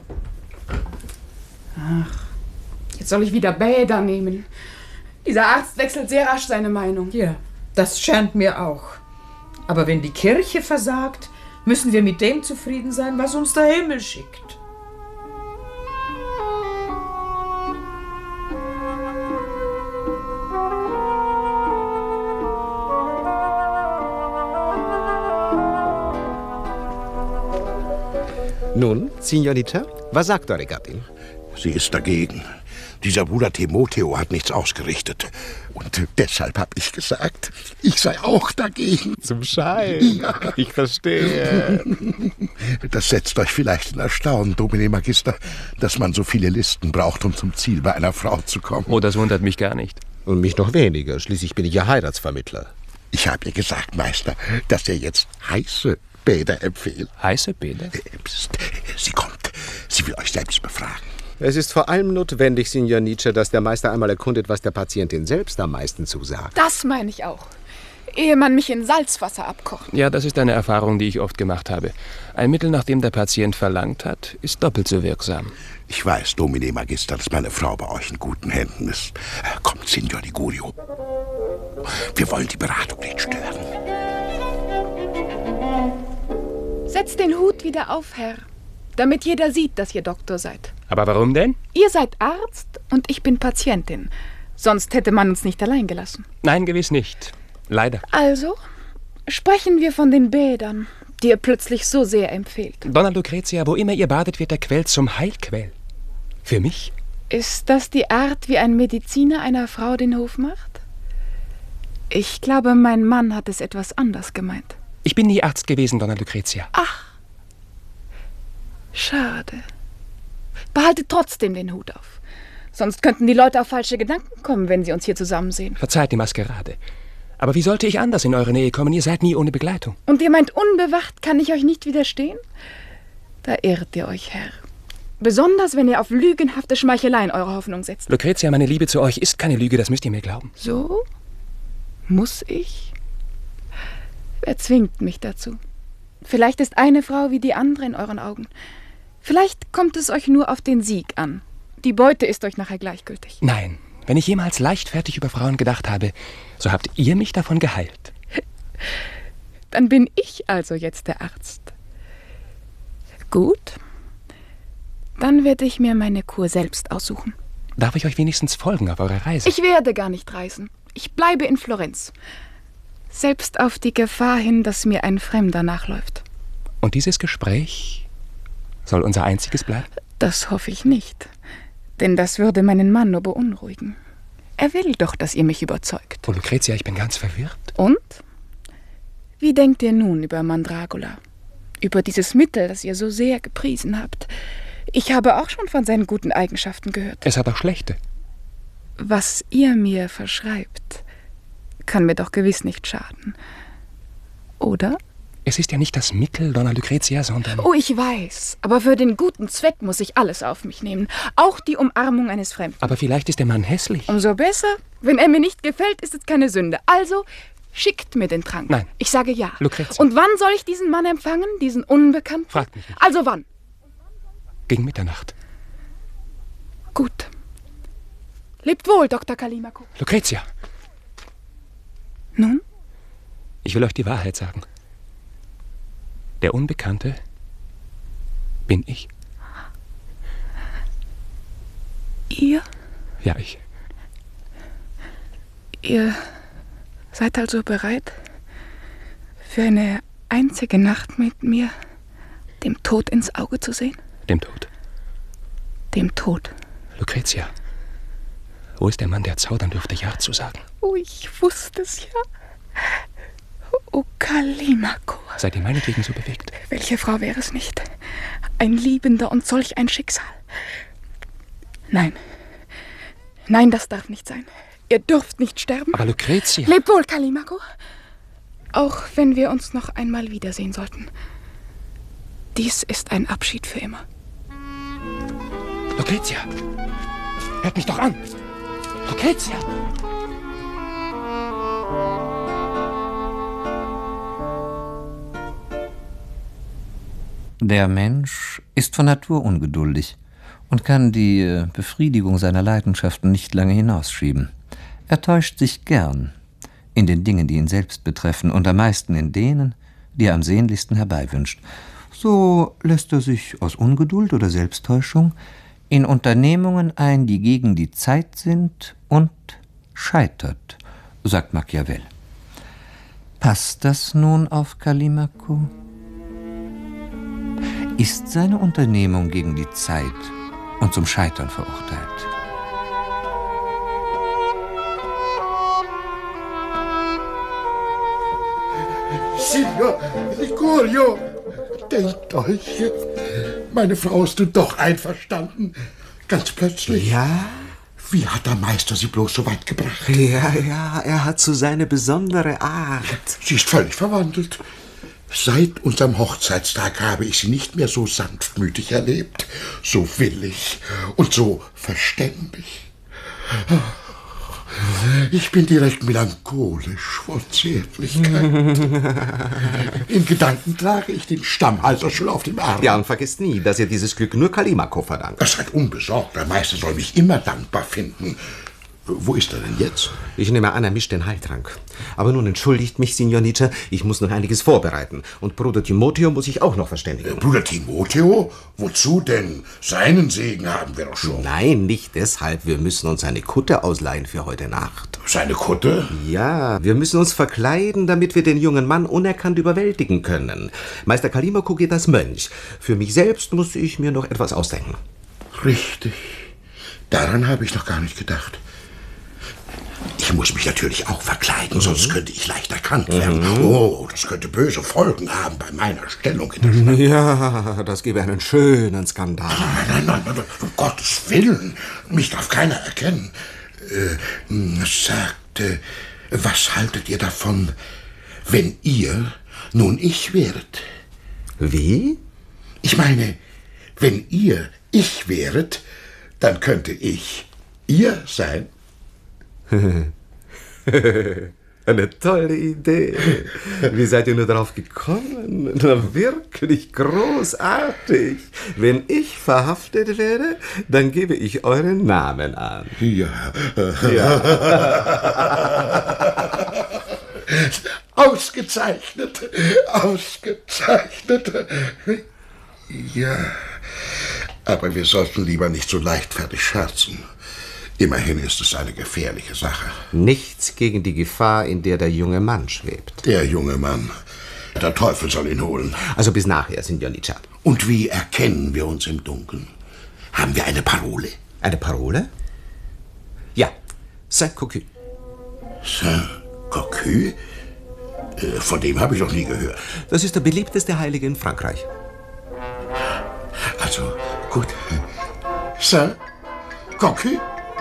Ach, jetzt soll ich wieder Bäder nehmen. Dieser Arzt wechselt sehr rasch seine Meinung. Ja, das scheint mir auch. Aber wenn die Kirche versagt, müssen wir mit dem zufrieden sein, was uns der Himmel schickt. Nun, Signorita, was sagt eure Gattin? Sie ist dagegen. Dieser Bruder Timotheo hat nichts ausgerichtet. Und deshalb habe ich gesagt, ich sei auch dagegen. Zum Schein. Ja. Ich verstehe. Das setzt euch vielleicht in Erstaunen, Domine Magister, dass man so viele Listen braucht, um zum Ziel bei einer Frau zu kommen. Oh, das wundert mich gar nicht. Und mich noch weniger. Schließlich bin ich ja Heiratsvermittler. Ich habe ihr gesagt, Meister, dass er jetzt heiße Bäder empfiehlt. Heiße Bäder? Psst, sie kommt. Sie will euch selbst befragen. Es ist vor allem notwendig, Signor Nietzsche, dass der Meister einmal erkundet, was der Patientin selbst am meisten zusagt. Das meine ich auch. Ehe man mich in Salzwasser abkocht. Ja, das ist eine Erfahrung, die ich oft gemacht habe. Ein Mittel, nach dem der Patient verlangt hat, ist doppelt so wirksam. Ich weiß, Domine Magister, dass meine Frau bei euch in guten Händen ist. Kommt, Signor Ligurio. Wir wollen die Beratung nicht stören. Setzt den Hut wieder auf, Herr, damit jeder sieht, dass ihr Doktor seid. Aber warum denn? Ihr seid Arzt und ich bin Patientin. Sonst hätte man uns nicht allein gelassen. Nein, gewiss nicht. Leider. Also, sprechen wir von den Bädern, die ihr plötzlich so sehr empfehlt. Donna Lucretia, wo immer ihr badet, wird der Quell zum Heilquell. Für mich? Ist das die Art, wie ein Mediziner einer Frau den Hof macht? Ich glaube, mein Mann hat es etwas anders gemeint. Ich bin nie Arzt gewesen, Donna Lucretia. Ach, schade. Behaltet trotzdem den Hut auf. Sonst könnten die Leute auf falsche Gedanken kommen, wenn sie uns hier zusammen sehen. Verzeiht die Maskerade. Aber wie sollte ich anders in eure Nähe kommen? Ihr seid nie ohne Begleitung. Und ihr meint, unbewacht kann ich euch nicht widerstehen? Da irrt ihr euch, Herr. Besonders, wenn ihr auf lügenhafte Schmeicheleien eure Hoffnung setzt. Lucretia, meine Liebe zu euch ist keine Lüge, das müsst ihr mir glauben. So? Muss ich? Wer zwingt mich dazu? Vielleicht ist eine Frau wie die andere in euren Augen. Vielleicht kommt es euch nur auf den Sieg an. Die Beute ist euch nachher gleichgültig. Nein, wenn ich jemals leichtfertig über Frauen gedacht habe, so habt ihr mich davon geheilt. Dann bin ich also jetzt der Arzt. Gut. Dann werde ich mir meine Kur selbst aussuchen. Darf ich euch wenigstens folgen auf eurer Reise? Ich werde gar nicht reisen. Ich bleibe in Florenz. Selbst auf die Gefahr hin, dass mir ein Fremder nachläuft. Und dieses Gespräch soll unser einziges bleiben? Das hoffe ich nicht. Denn das würde meinen Mann nur beunruhigen. Er will doch, dass ihr mich überzeugt. Oh, Lucretia, ich bin ganz verwirrt. Und? Wie denkt ihr nun über Mandragora? Über dieses Mittel, das ihr so sehr gepriesen habt? Ich habe auch schon von seinen guten Eigenschaften gehört. Es hat auch schlechte. Was ihr mir verschreibt, kann mir doch gewiss nicht schaden. Oder? Es ist ja nicht das Mittel, Donna Lucretia, sondern... Oh, ich weiß. Aber für den guten Zweck muss ich alles auf mich nehmen. Auch die Umarmung eines Fremden. Aber vielleicht ist der Mann hässlich. Umso besser. Wenn er mir nicht gefällt, ist es keine Sünde. Also, schickt mir den Trank. Nein. Ich sage ja. Lucretia. Und wann soll ich diesen Mann empfangen? Diesen Unbekannten? Fragt mich nicht. Also wann? Gegen Mitternacht. Gut. Lebt wohl, Dr. Callimaco. Lucretia. Nun? Ich will euch die Wahrheit sagen. Der Unbekannte bin ich. Ihr? Ja, ich. Ihr seid also bereit, für eine einzige Nacht mit mir dem Tod ins Auge zu sehen? Dem Tod. Dem Tod. Lucretia. Wo ist der Mann, der zaudern dürfte, Ja zu sagen? Oh, ich wusste es ja. Oh, Kalimako. Seid ihr meinetwegen so bewegt? Welche Frau wäre es nicht? Ein Liebender und solch ein Schicksal. Nein. Nein, das darf nicht sein. Ihr dürft nicht sterben. Aber Lucretia... Leb wohl, Kalimako. Auch wenn wir uns noch einmal wiedersehen sollten. Dies ist ein Abschied für immer. Lucretia! Hört mich doch an! Lucretia! Der Mensch ist von Natur ungeduldig und kann die Befriedigung seiner Leidenschaften nicht lange hinausschieben. Er täuscht sich gern in den Dingen, die ihn selbst betreffen, und am meisten in denen, die er am sehnlichsten herbeiwünscht. So lässt er sich aus Ungeduld oder Selbsttäuschung in Unternehmungen ein, die gegen die Zeit sind, und scheitert, sagt Machiavel. Passt das nun auf Kalimako? Ist seine Unternehmung gegen die Zeit und zum Scheitern verurteilt? Signor Licurio, denkt euch, meine Frau ist nun doch einverstanden. Ganz plötzlich. Ja? Wie hat der Meister sie bloß so weit gebracht? Ja, er hat so seine besondere Art. Sie ist völlig verwandelt. Seit unserem Hochzeitstag habe ich sie nicht mehr so sanftmütig erlebt, so willig und so verständig. Ich bin direkt melancholisch vor Zärtlichkeit. In Gedanken trage ich den Stammhalter schon auf dem Arm. Ja, und vergesst nie, dass ihr dieses Glück nur Kalimako verdankt. Seid unbesorgt, der Meister soll mich immer dankbar finden. Wo ist er denn jetzt? Ich nehme an, er mischt den Heiltrank. Aber nun entschuldigt mich, Signor Nietzsche, ich muss noch einiges vorbereiten. Und Bruder Timoteo muss ich auch noch verständigen. Bruder Timoteo? Wozu denn? Seinen Segen haben wir doch schon. Nein, nicht deshalb. Wir müssen uns eine Kutte ausleihen für heute Nacht. Seine Kutte? Ja, wir müssen uns verkleiden, damit wir den jungen Mann unerkannt überwältigen können. Meister Kalimako geht als Mönch. Für mich selbst muss ich mir noch etwas ausdenken. Richtig. Daran habe ich noch gar nicht gedacht. Ich muss mich natürlich auch verkleiden, sonst könnte ich leicht erkannt werden. Oh, das könnte böse Folgen haben bei meiner Stellung in der Stadt. Ja, das gäbe einen schönen Skandal. Nein, um Gottes Willen. Mich darf keiner erkennen. Sagt, was haltet ihr davon, wenn ihr nun ich wäret? Wie? Ich meine, wenn ihr ich wäret, dann könnte ich ihr sein. Eine tolle Idee. Wie seid ihr nur darauf gekommen? Na, wirklich großartig. Wenn ich verhaftet werde, dann gebe ich euren Namen an. Ja. Ausgezeichnet. Ja, aber wir sollten lieber nicht so leichtfertig scherzen. Immerhin ist es eine gefährliche Sache. Nichts gegen die Gefahr, in der der junge Mann schwebt. Der junge Mann. Der Teufel soll ihn holen. Also bis nachher, Signor Nietzsche. Und wie erkennen wir uns im Dunkeln? Haben wir eine Parole? Eine Parole? Ja, Saint-Cocu. Saint-Cocu? Von dem habe ich noch nie gehört. Das ist der beliebteste Heilige in Frankreich. Also, gut. Saint-Cocu?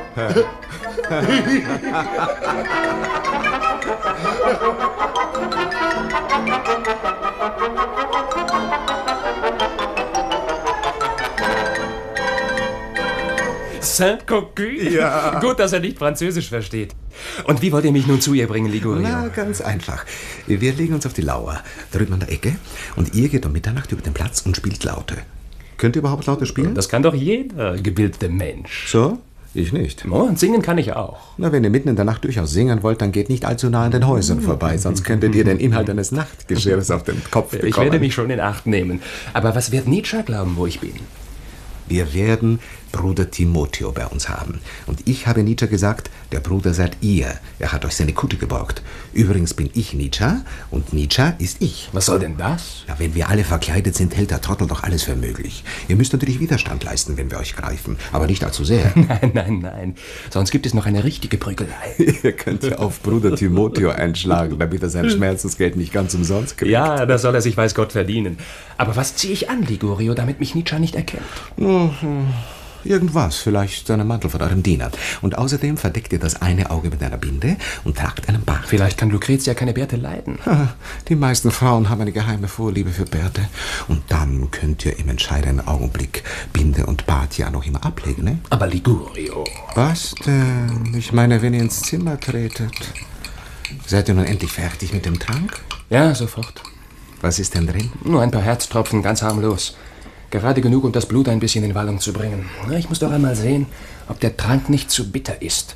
Saint-Cocu? Ja. Gut, dass er nicht Französisch versteht. Und wie wollt ihr mich nun zu ihr bringen, Ligurio? Na, ganz einfach. Wir legen uns auf die Lauer, drüben an der Ecke, und ihr geht um Mitternacht über den Platz und spielt Laute. Könnt ihr überhaupt Laute spielen? Das kann doch jeder gebildete Mensch. So? Ich nicht. Oh, und singen kann ich auch. Na, wenn ihr mitten in der Nacht durchaus singen wollt, dann geht nicht allzu nah an den Häusern vorbei, sonst könntet ihr den Inhalt eines Nachtgeschirrs auf den Kopf bekommen. Ich werde mich schon in Acht nehmen. Aber was wird Nietzsche glauben, wo ich bin? Wir werden Bruder Timoteo bei uns haben. Und ich habe Nietzsche gesagt, der Bruder seid ihr. Er hat euch seine Kutte geborgt. Übrigens bin ich Nietzsche und Nietzsche ist ich. Was soll denn das? Ja, wenn wir alle verkleidet sind, hält der Trottel doch alles für möglich. Ihr müsst natürlich Widerstand leisten, wenn wir euch greifen, aber nicht allzu sehr. Nein. Sonst gibt es noch eine richtige Prügelei. Ihr könnt ja auf Bruder Timoteo einschlagen, damit er sein Schmerzensgeld nicht ganz umsonst kriegt. Ja, das soll er sich weiß Gott verdienen. Aber was ziehe ich an, Ligurio, damit mich Nietzsche nicht erkennt? Irgendwas, vielleicht seinen Mantel von eurem Diener. Und außerdem verdeckt ihr das eine Auge mit einer Binde und tragt einen Bart. Vielleicht kann Lucretia keine Bärte leiden. Die meisten Frauen haben eine geheime Vorliebe für Bärte. Und dann könnt ihr im entscheidenden Augenblick Binde und Bart ja noch immer ablegen, ne? Aber Ligurio... Was denn? Ich meine, wenn ihr ins Zimmer tretet. Seid ihr nun endlich fertig mit dem Trank? Ja, sofort. Was ist denn drin? Nur ein paar Herztropfen, ganz harmlos. Gerade genug, um das Blut ein bisschen in Wallung zu bringen. Ich muss doch einmal sehen, ob der Trank nicht zu bitter ist.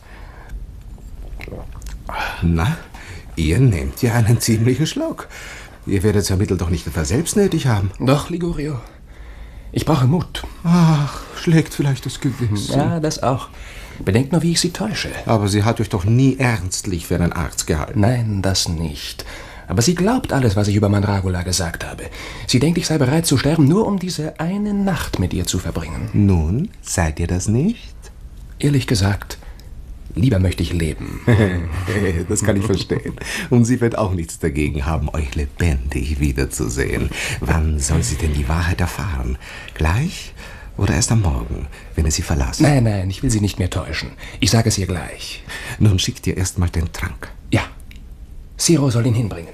Na, ihr nehmt ja einen ziemlichen Schluck. Ihr werdet das Mittel doch nicht etwa selbst nötig haben. Doch, Ligurio. Ich brauche Mut. Ach, schlägt vielleicht das Gewissen. Ja, das auch. Bedenkt nur, wie ich Sie täusche. Aber sie hat euch doch nie ernstlich für einen Arzt gehalten. Nein, das nicht. Aber sie glaubt alles, was ich über Mandragola gesagt habe. Sie denkt, ich sei bereit zu sterben, nur um diese eine Nacht mit ihr zu verbringen. Nun, seid ihr das nicht? Ehrlich gesagt, lieber möchte ich leben. Das kann ich verstehen. Und sie wird auch nichts dagegen haben, euch lebendig wiederzusehen. Wann soll sie denn die Wahrheit erfahren? Gleich oder erst am Morgen, wenn ihr sie verlasst? Nein, ich will sie nicht mehr täuschen. Ich sage es ihr gleich. Nun schickt ihr erst mal den Trank. Ja. Ciro soll ihn hinbringen.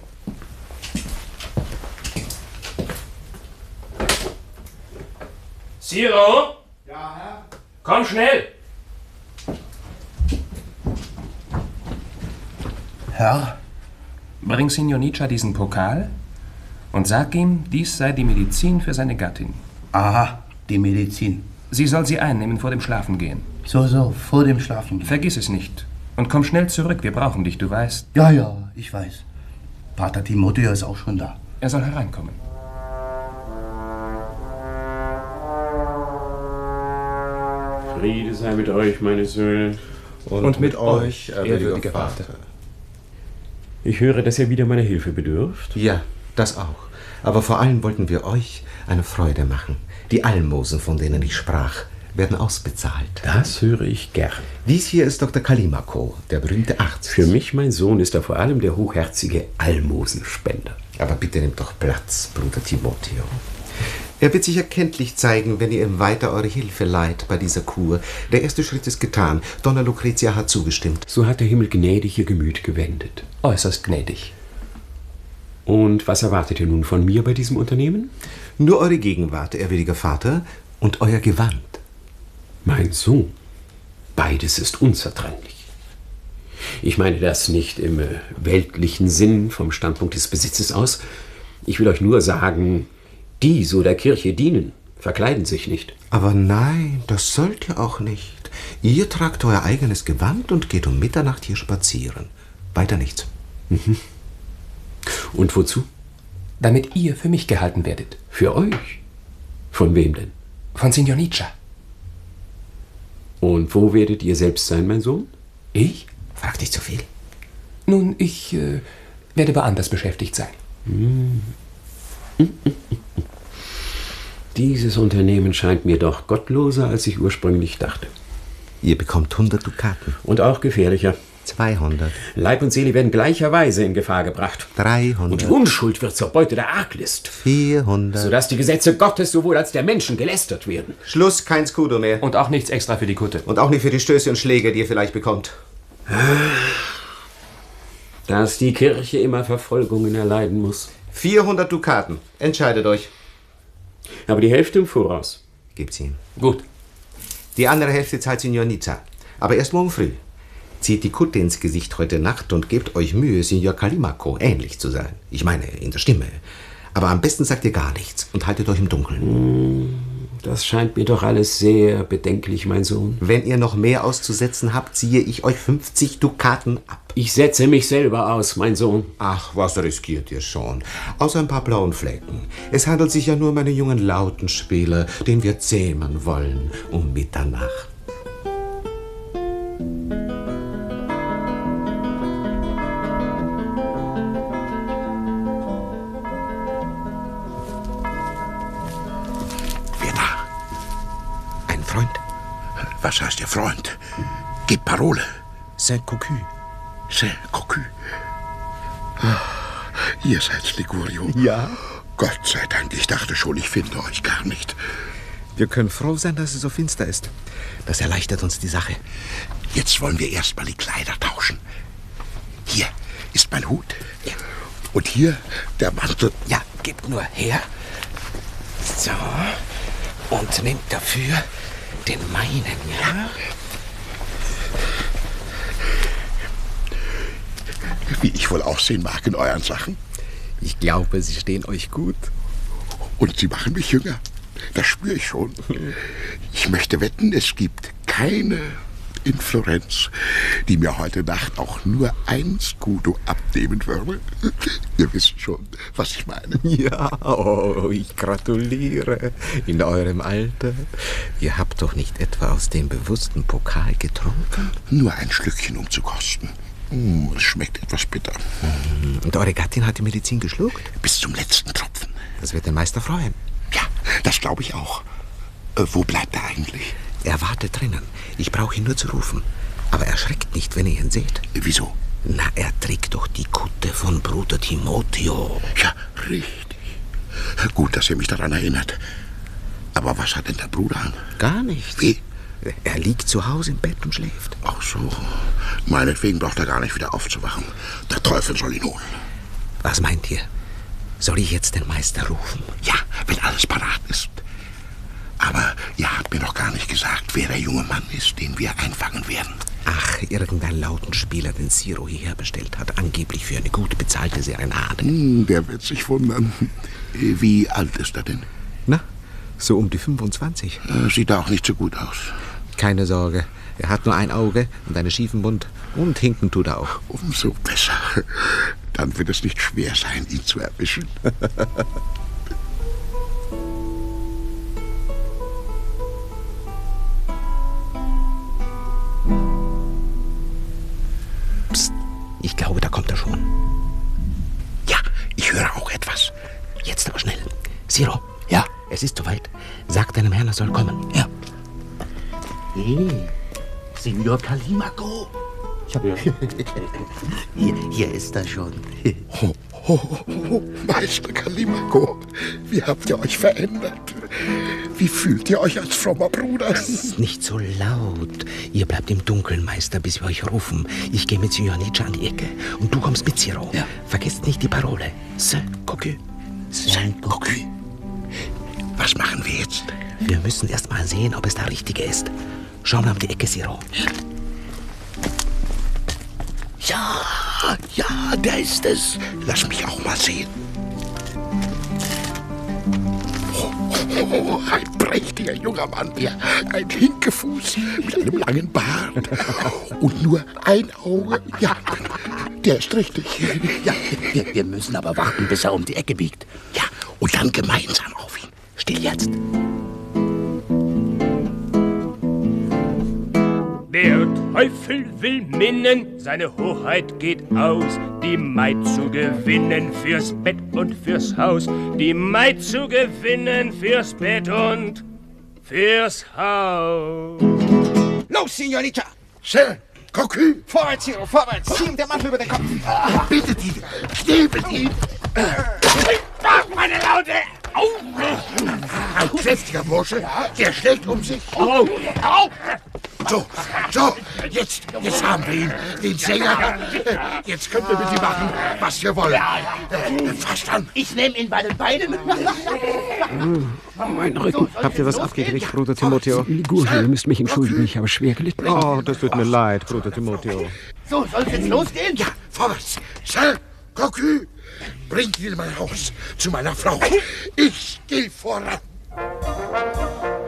Ciro? Ja, Herr? Komm schnell! Herr? Bring Signor Nietzsche diesen Pokal und sag ihm, dies sei die Medizin für seine Gattin. Aha, die Medizin. Sie soll sie einnehmen vor dem Schlafengehen. So, vor dem Schlafengehen. Vergiss es nicht. Und komm schnell zurück, wir brauchen dich, du weißt. Ja, ich weiß. Pater Timoteo ist auch schon da. Er soll hereinkommen. Friede sei mit euch, meine Söhne. Und mit euch, ehrwürdiger Vater. Ich höre, dass ihr wieder meiner Hilfe bedürft. Ja, das auch. Aber vor allem wollten wir euch eine Freude machen. Die Almosen, von denen ich sprach, werden ausbezahlt. Das höre ich gern. Dies hier ist Dr. Callimaco, der berühmte Arzt. Für mich, mein Sohn, ist er vor allem der hochherzige Almosenspender. Aber bitte nehmt doch Platz, Bruder Timoteo. Er wird sich erkenntlich zeigen, wenn ihr ihm weiter eure Hilfe leiht bei dieser Kur. Der erste Schritt ist getan. Donna Lucretia hat zugestimmt. So hat der Himmel gnädig ihr Gemüt gewendet. Äußerst gnädig. Und was erwartet ihr nun von mir bei diesem Unternehmen? Nur eure Gegenwart, ehrwürdiger Vater, und euer Gewand. Mein Sohn, beides ist unzertrennlich. Ich meine das nicht im weltlichen Sinn vom Standpunkt des Besitzes aus. Ich will euch nur sagen, die so der Kirche dienen, verkleiden sich nicht. Aber nein, das sollt ihr auch nicht. Ihr tragt euer eigenes Gewand und geht um Mitternacht hier spazieren. Weiter nichts. Mhm. Und wozu? Damit ihr für mich gehalten werdet. Für euch? Von wem denn? Von Signor Nietzsche. Und wo werdet ihr selbst sein, mein Sohn? Ich? Frag nicht zu viel. Nun, ich werde woanders beschäftigt sein. Dieses Unternehmen scheint mir doch gottloser, als ich ursprünglich dachte. Ihr bekommt 100 Dukaten. Und auch gefährlicher. 200. Leib und Seele werden gleicherweise in Gefahr gebracht. 300. Und die Unschuld wird zur Beute der Arglist. 400. Sodass die Gesetze Gottes sowohl als der Menschen gelästert werden. Schluss, kein Scudo mehr. Und auch nichts extra für die Kutte. Und auch nicht für die Stöße und Schläge, die ihr vielleicht bekommt. Dass die Kirche immer Verfolgungen erleiden muss. 400 Dukaten. Entscheidet euch. Aber die Hälfte im Voraus. Gebt's ihm. Gut. Die andere Hälfte zahlt Signor Nietzsche. Aber erst morgen früh. Zieht die Kutte ins Gesicht heute Nacht und gebt euch Mühe, Signor Callimaco ähnlich zu sein. Ich meine, in der Stimme. Aber am besten sagt ihr gar nichts und haltet euch im Dunkeln. Das scheint mir doch alles sehr bedenklich, mein Sohn. Wenn ihr noch mehr auszusetzen habt, ziehe ich euch 50 Dukaten ab. Ich setze mich selber aus, mein Sohn. Ach, was riskiert ihr schon? Außer ein paar blauen Flecken. Es handelt sich ja nur um einen jungen Lautenspieler, den wir zähmen wollen um Mitternacht. Was heißt Ihr Freund? Gib Parole. Saint-Cocu. Saint-Cocu. Ihr seid's, Ligurio. Ja. Gott sei Dank, ich dachte schon, ich finde euch gar nicht. Wir können froh sein, dass es so finster ist. Das erleichtert uns die Sache. Jetzt wollen wir erst mal die Kleider tauschen. Hier ist mein Hut. Ja. Und hier der Mantel. Ja, gebt nur her. So. Und nehmt dafür den meinen, ja? Wie ich wohl aussehen mag in euren Sachen. Ich glaube, sie stehen euch gut. Und sie machen mich jünger. Das spüre ich schon. Ich möchte wetten, es gibt keine in Florenz, die mir heute Nacht auch nur ein Scudo abnehmen würde. Ihr wisst schon, was ich meine. Ja, oh, ich gratuliere. In eurem Alter. Ihr habt doch nicht etwa aus dem bewussten Pokal getrunken? Nur ein Schlückchen, um zu kosten. Es schmeckt etwas bitter. Und eure Gattin hat die Medizin geschluckt? Bis zum letzten Tropfen. Das wird den Meister freuen. Ja, das glaube ich auch. Wo bleibt er eigentlich? Er wartet drinnen. Ich brauche ihn nur zu rufen. Aber erschreckt nicht, wenn ihr ihn seht. Wieso? Na, er trägt doch die Kutte von Bruder Timoteo. Ja, richtig. Gut, dass ihr mich daran erinnert. Aber was hat denn der Bruder an? Gar nichts. Wie? Er liegt zu Hause im Bett und schläft. Ach so. Meinetwegen braucht er gar nicht wieder aufzuwachen. Der Teufel soll ihn holen. Was meint ihr? Soll ich jetzt den Meister rufen? Ja, wenn alles parat ist. Aber ihr habt mir doch gar nicht gesagt, wer der junge Mann ist, den wir einfangen werden. Ach, irgendein Lautenspieler, den Ciro hierher bestellt hat, angeblich für eine gut bezahlte Serenade. Der wird sich wundern. Wie alt ist er denn? Na, so um die 25. Sieht auch nicht so gut aus. Keine Sorge, er hat nur ein Auge und einen schiefen Mund. Und hinken tut er auch. Umso besser. Dann wird es nicht schwer sein, ihn zu erwischen. Psst, ich glaube, da kommt er schon. Ja, ich höre auch etwas. Jetzt aber schnell. Ciro. Ja? Es ist soweit. Sag deinem Herrn, er soll kommen. Ja. Hey, Signor Callimaco. Hier ist er schon. Meister Callimaco, wie habt ihr euch verändert? Wie fühlt ihr euch als frommer Bruder? Nicht so laut. Ihr bleibt im Dunkeln, Meister, bis wir euch rufen. Ich gehe mit Signor Nietzsche an die Ecke und du kommst mit Ciro. Ja. Vergesst nicht die Parole. Saint-Cocu. Saint-Cocu. Was machen wir jetzt? Wir müssen erst mal sehen, ob es der Richtige ist. Schau mal um die Ecke, Ciro. Ja, der ist es. Lass mich auch mal sehen. Ein prächtiger junger Mann, ein Hinkefuß mit einem langen Bart und nur ein Auge. Ja, der ist richtig. Ja, wir müssen aber warten, bis er um die Ecke biegt. Ja, und dann gemeinsam auf ihn. Still jetzt. Der Teufel will minnen, seine Hoheit geht aus, die Maid zu gewinnen fürs Bett und fürs Haus, die Maid zu gewinnen fürs Bett und fürs Haus. Los, Signor Nietzsche! Cocu! Vorwärts, Ciro, vorwärts! Zieh ihm den Mantel über den Kopf! Bitte die, knebelt ihn! Meine Laute! Ein kräftiger Bursche, der schlägt um sich. So, jetzt haben wir ihn, den Sänger. Jetzt könnt ihr mit ihm machen, was ihr wollt. Fasst an. Ich nehme ihn bei den Beinen. Mein Rücken. Habt ihr was abgekriegt, Bruder Timoteo? Ligurio, ihr müsst mich entschuldigen, ich habe schwer gelitten. Oh, das tut mir leid, Bruder Timoteo. So, soll es jetzt losgehen? Ja, vorwärts. Saint-Cocu, bringt ihn in mein Haus, zu meiner Frau. Ich gehe voran.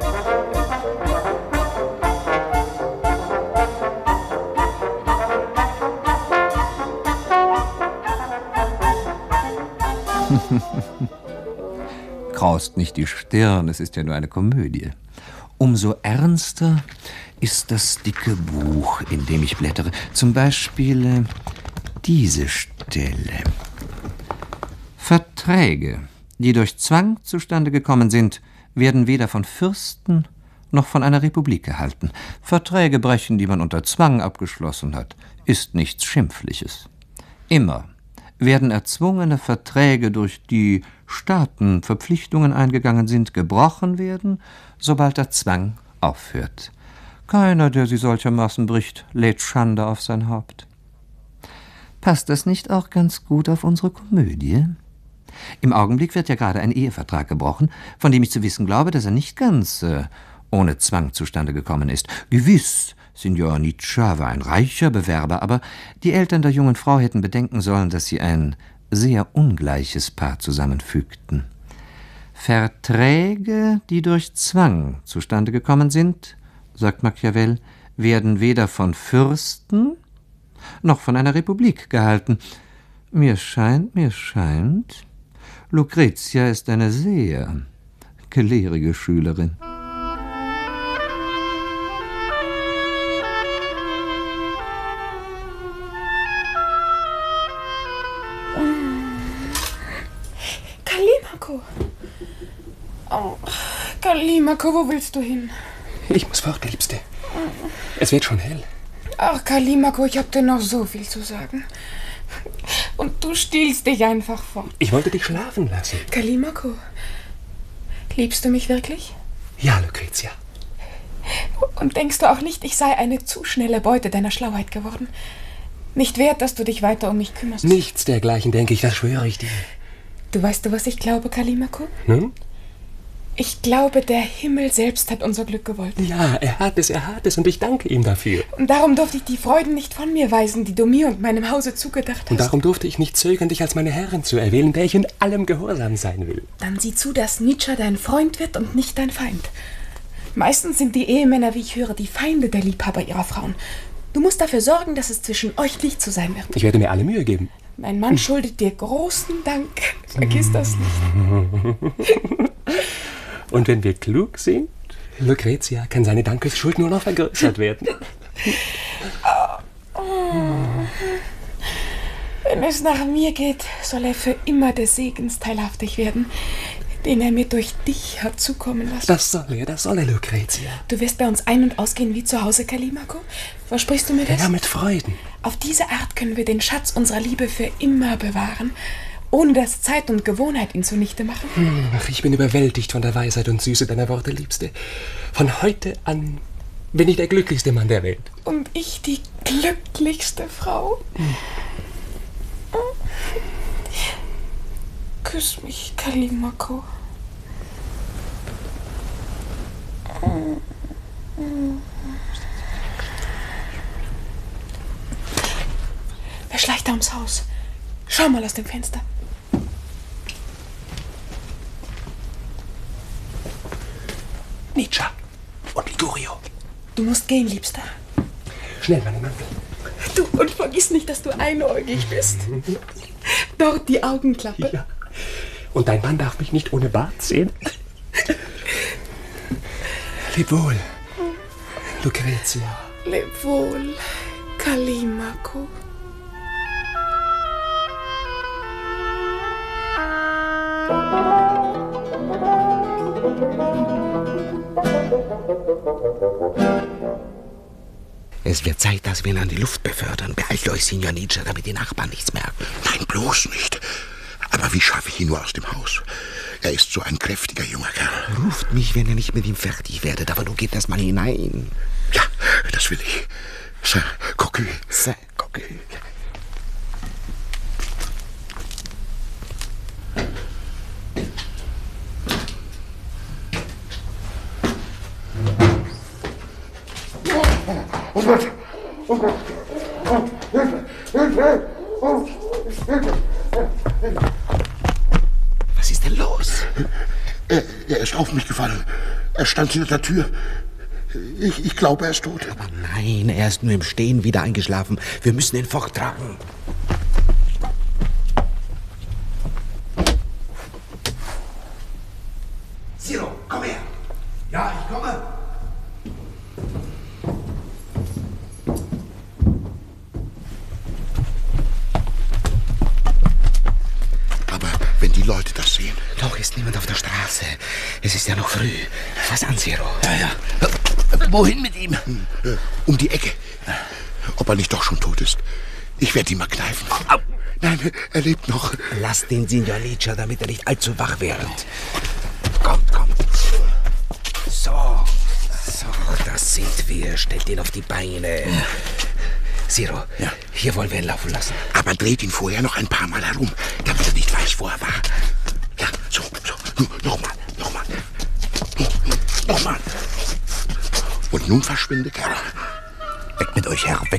Kraust nicht die Stirn, es ist ja nur eine Komödie. Umso ernster ist das dicke Buch, in dem ich blättere. Zum Beispiel diese Stelle. Verträge, die durch Zwang zustande gekommen sind, werden weder von Fürsten noch von einer Republik gehalten. Verträge brechen, die man unter Zwang abgeschlossen hat, ist nichts Schimpfliches. Immer werden erzwungene Verträge, durch die Staaten Verpflichtungen eingegangen sind, gebrochen werden, sobald der Zwang aufhört. Keiner, der sie solchermaßen bricht, lädt Schande auf sein Haupt. Passt das nicht auch ganz gut auf unsere Komödie? Im Augenblick wird ja gerade ein Ehevertrag gebrochen, von dem ich zu wissen glaube, dass er nicht ganz ohne Zwang zustande gekommen ist. Gewiss, Signor Nietzsche war ein reicher Bewerber, aber die Eltern der jungen Frau hätten bedenken sollen, dass sie ein sehr ungleiches Paar zusammenfügten. Verträge, die durch Zwang zustande gekommen sind, sagt Machiavel, werden weder von Fürsten noch von einer Republik gehalten. Mir scheint, Lucretia ist eine sehr gelehrige Schülerin. Callimaco. Oh, Callimaco, wo willst du hin? Ich muss fort, Liebste. Es wird schon hell. Ach, Callimaco, ich hab dir noch so viel zu sagen. Und du stiehlst dich einfach fort. Ich wollte dich schlafen lassen. Callimaco, liebst du mich wirklich? Ja, Lucretia. Und denkst du auch nicht, ich sei eine zu schnelle Beute deiner Schlauheit geworden? Nicht wert, dass du dich weiter um mich kümmerst? Nichts dergleichen, denke ich, das schwöre ich dir. Du weißt, was ich glaube, Callimaco? Hm? Ich glaube, der Himmel selbst hat unser Glück gewollt. Ja, er hat es und ich danke ihm dafür. Und darum durfte ich die Freuden nicht von mir weisen, die du mir und meinem Hause zugedacht hast. Und darum durfte ich nicht zögern, dich als meine Herrin zu erwählen, der ich in allem gehorsam sein will. Dann sieh zu, dass Nietzsche dein Freund wird und nicht dein Feind. Meistens sind die Ehemänner, wie ich höre, die Feinde der Liebhaber ihrer Frauen. Du musst dafür sorgen, dass es zwischen euch Licht zu sein wird. Ich werde mir alle Mühe geben. Mein Mann schuldet dir großen Dank. Vergiss das nicht. Und wenn wir klug sind, Lucretia, kann seine Dankesschuld nur noch vergrößert werden. Wenn es nach mir geht, soll er für immer des Segens teilhaftig werden, den er mir durch dich hat zukommen lassen. Das soll er, Lucretia. Du wirst bei uns ein- und ausgehen wie zu Hause, Callimaco? Versprichst du mir das? Ja, mit Freuden. Auf diese Art können wir den Schatz unserer Liebe für immer bewahren, ohne dass Zeit und Gewohnheit ihn zunichte machen. Ach, ich bin überwältigt von der Weisheit und Süße deiner Worte, Liebste. Von heute an bin ich der glücklichste Mann der Welt. Und ich die glücklichste Frau. Küss mich, Callimaco. Wer schleicht da ums Haus? Schau mal aus dem Fenster. Nietzsche und Ligurio. Du musst gehen, Liebster. Schnell, meinen Mantel. Du, und vergiss nicht, dass du einäugig bist. Dort die Augenklappe. Ja. Und dein Mann darf mich nicht ohne Bart sehen. Leb wohl, Lucretia. Leb wohl, Callimaco. Es wird Zeit, dass wir ihn an die Luft befördern. Beeilt euch, Signor Nietzsche, damit die Nachbarn nichts merken. Nein, bloß nicht. Aber wie schaffe ich ihn nur aus dem Haus? Er ist so ein kräftiger junger Kerl. Ruft mich, wenn ihr nicht mit ihm fertig werdet, aber du geht erst mal hinein. Ja, das will ich. Sir Coquille. Sir Coquille. Oh Gott! Oh Gott! Oh, Hilfe! Hilfe! Oh, Hilfe! Was ist denn los? Er ist auf mich gefallen. Er stand hinter der Tür. Ich glaube, er ist tot. Aber nein, er ist nur im Stehen wieder eingeschlafen. Wir müssen ihn forttragen. Leute das sehen. Doch ist niemand auf der Straße. Es ist ja noch früh. Fass an, Zero. Ja. Wohin mit ihm? Um die Ecke. Ob er nicht doch schon tot ist. Ich werde ihn mal kneifen. Au. Nein, er lebt noch. Lass den Signor Nietzsche, damit er nicht allzu wach wird. Kommt. So, das sind wir. Stellt ihn auf die Beine. Zero, hier wollen wir ihn laufen lassen. Aber dreht ihn vorher noch ein paar Mal herum, damit er nicht weiß, wo er war. Ja, so. Nochmal. Und nun verschwindet er. Weg mit euch, Herr. Weg.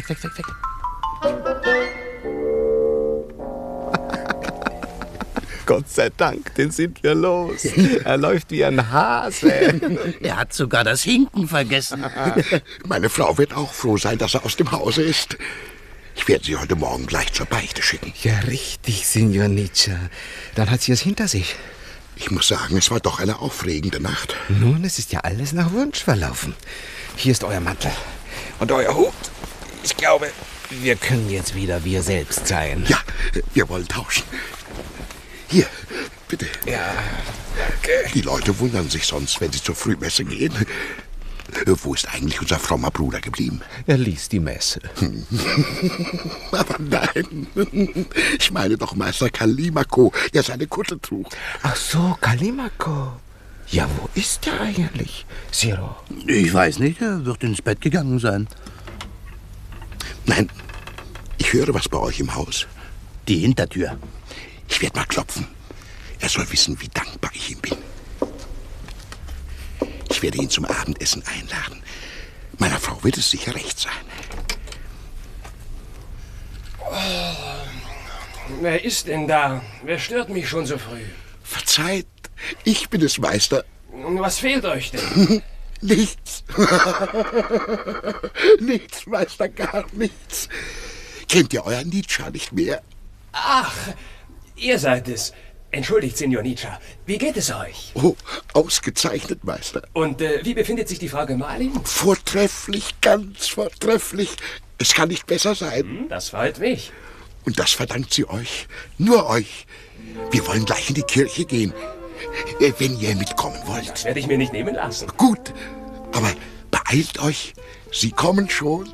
Gott sei Dank, den sind wir los. Er läuft wie ein Hase. Er hat sogar das Hinken vergessen. Meine Frau wird auch froh sein, dass er aus dem Hause ist. Ich werde sie heute Morgen gleich zur Beichte schicken. Ja, richtig, Signor Nietzsche. Dann hat sie es hinter sich. Ich muss sagen, es war doch eine aufregende Nacht. Nun, es ist ja alles nach Wunsch verlaufen. Hier ist euer Mantel und euer Hut. Ich glaube, wir können jetzt wieder wir selbst sein. Ja, wir wollen tauschen. Hier, bitte. Ja, danke. Die Leute wundern sich sonst, wenn sie zur Frühmesse gehen. Wo ist eigentlich unser frommer Bruder geblieben? Er liest die Messe. Aber nein, ich meine doch Meister Callimaco, der seine Kutte trug. Ach so, Callimaco. Ja, wo ist er eigentlich, Zero? Ich weiß nicht, er wird ins Bett gegangen sein. Nein, ich höre was bei euch im Haus. Die Hintertür. Ich werde mal klopfen. Er soll wissen, wie dankbar ich ihm bin. Ich werde ihn zum Abendessen einladen. Meiner Frau wird es sicher recht sein. Wer ist denn da? Wer stört mich schon so früh? Verzeiht, ich bin es, Meister. Und was fehlt euch denn? Nichts. Nichts, Meister, gar nichts. Kennt ihr euren Nietzsche nicht mehr? Ach, ihr seid es. Entschuldigt, Signor Nietzsche. Wie geht es euch? Oh, ausgezeichnet, Meister. Und wie befindet sich die Frau Gemahlin? Vortrefflich, ganz vortrefflich. Es kann nicht besser sein. Das freut mich. Und das verdankt sie euch. Nur euch. Wir wollen gleich in die Kirche gehen. Wenn ihr mitkommen wollt. Das werde ich mir nicht nehmen lassen. Gut, aber beeilt euch. Sie kommen schon.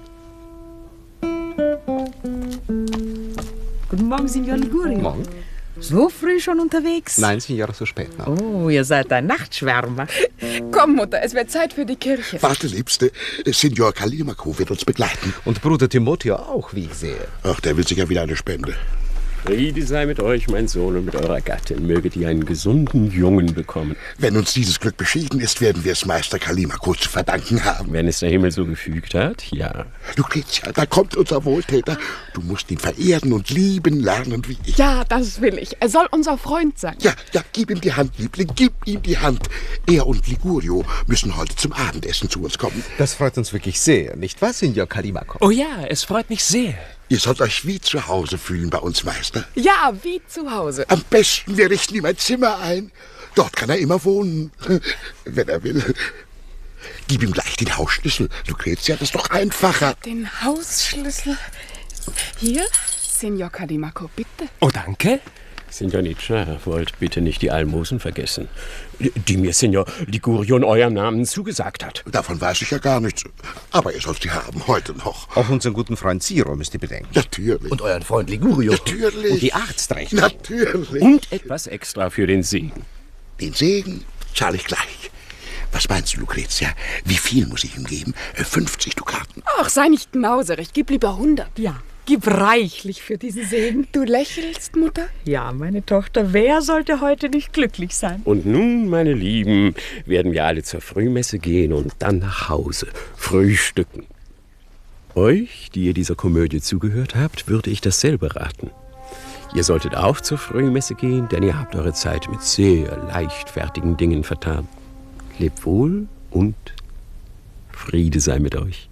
Guten Morgen, Signor Liguori. Morgen. So früh schon unterwegs? Nein, Signora, so spät noch. Oh, ihr seid ein Nachtschwärmer. Komm, Mutter, es wird Zeit für die Kirche. Warte, Liebste. Signor Callimaco wird uns begleiten. Und Bruder Timoteo auch, wie ich sehe. Ach, der will sicher wieder eine Spende. Friede sei mit euch, mein Sohn, und mit eurer Gattin. Möget ihr einen gesunden Jungen bekommen. Wenn uns dieses Glück beschieden ist, werden wir es Meister Callimaco zu verdanken haben. Wenn es der Himmel so gefügt hat, ja. Lucretia, da kommt unser Wohltäter. Du musst ihn verehren und lieben lernen wie ich. Ja, das will ich. Er soll unser Freund sein. Ja, gib ihm die Hand, Liebling, gib ihm die Hand. Er und Ligurio müssen heute zum Abendessen zu uns kommen. Das freut uns wirklich sehr, nicht wahr, Signor Callimaco? Oh ja, es freut mich sehr. Ihr sollt euch wie zu Hause fühlen bei uns, Meister. Ja, wie zu Hause. Am besten, wir richten ihm ein Zimmer ein. Dort kann er immer wohnen, wenn er will. Gib ihm gleich den Hausschlüssel. Lucretia, das ist doch einfacher. Den Hausschlüssel? Hier, Signor Callimaco, bitte. Oh, danke. Signor Nietzsche, wollt bitte nicht die Almosen vergessen, die mir Signor Ligurio in eurem Namen zugesagt hat. Davon weiß ich ja gar nichts. Aber ihr sollt sie haben, heute noch. Auch unseren guten Freund Ciro müsst ihr bedenken. Natürlich. Und euren Freund Ligurio. Natürlich. Und die Arztrechte. Natürlich. Und etwas extra für den Segen. Den Segen zahle ich gleich. Was meinst du, Lucretia? Wie viel muss ich ihm geben? 50 Dukaten. Ach, sei nicht knauserig. Gib lieber 100. Ja, gib reichlich für diesen Segen. Du lächelst, Mutter? Ja, meine Tochter, wer sollte heute nicht glücklich sein? Und nun, meine Lieben, werden wir alle zur Frühmesse gehen und dann nach Hause frühstücken. Euch, die ihr dieser Komödie zugehört habt, würde ich dasselbe raten. Ihr solltet auch zur Frühmesse gehen, denn ihr habt eure Zeit mit sehr leichtfertigen Dingen vertan. Lebt wohl und Friede sei mit euch.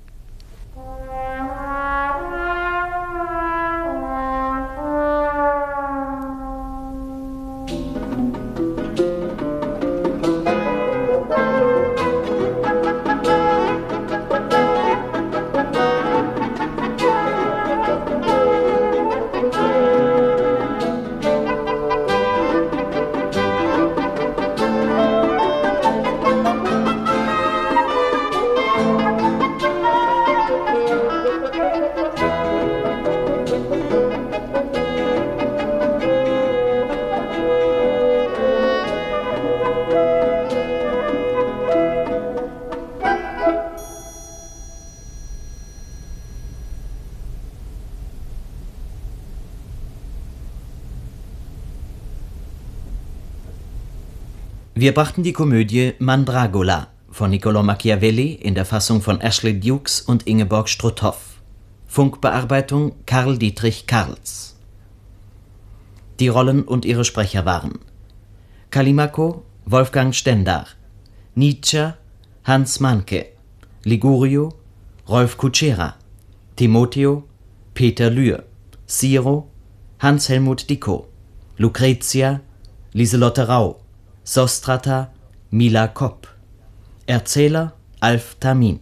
Wir brachten die Komödie Mandragola von Niccolò Machiavelli in der Fassung von Ashley Dukes und Ingeborg Struthoff. Funkbearbeitung Karl Dietrich Karls. Die Rollen und ihre Sprecher waren Callimaco Wolfgang Stendar, Nietzsche Hans Mahnke, Ligurio Rolf Kutschera, Timoteo Peter Lühr, Siro Hans-Helmut Dickow, Lucretia Lieselotte Rau, Sostrata Mila Kopp, Erzähler Alf Tamin.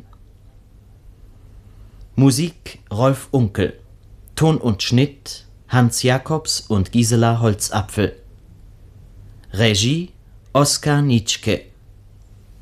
Musik Rolf Unkel, Ton und Schnitt Hans Jacobs und Gisela Holzapfel. Regie Oskar Nitschke.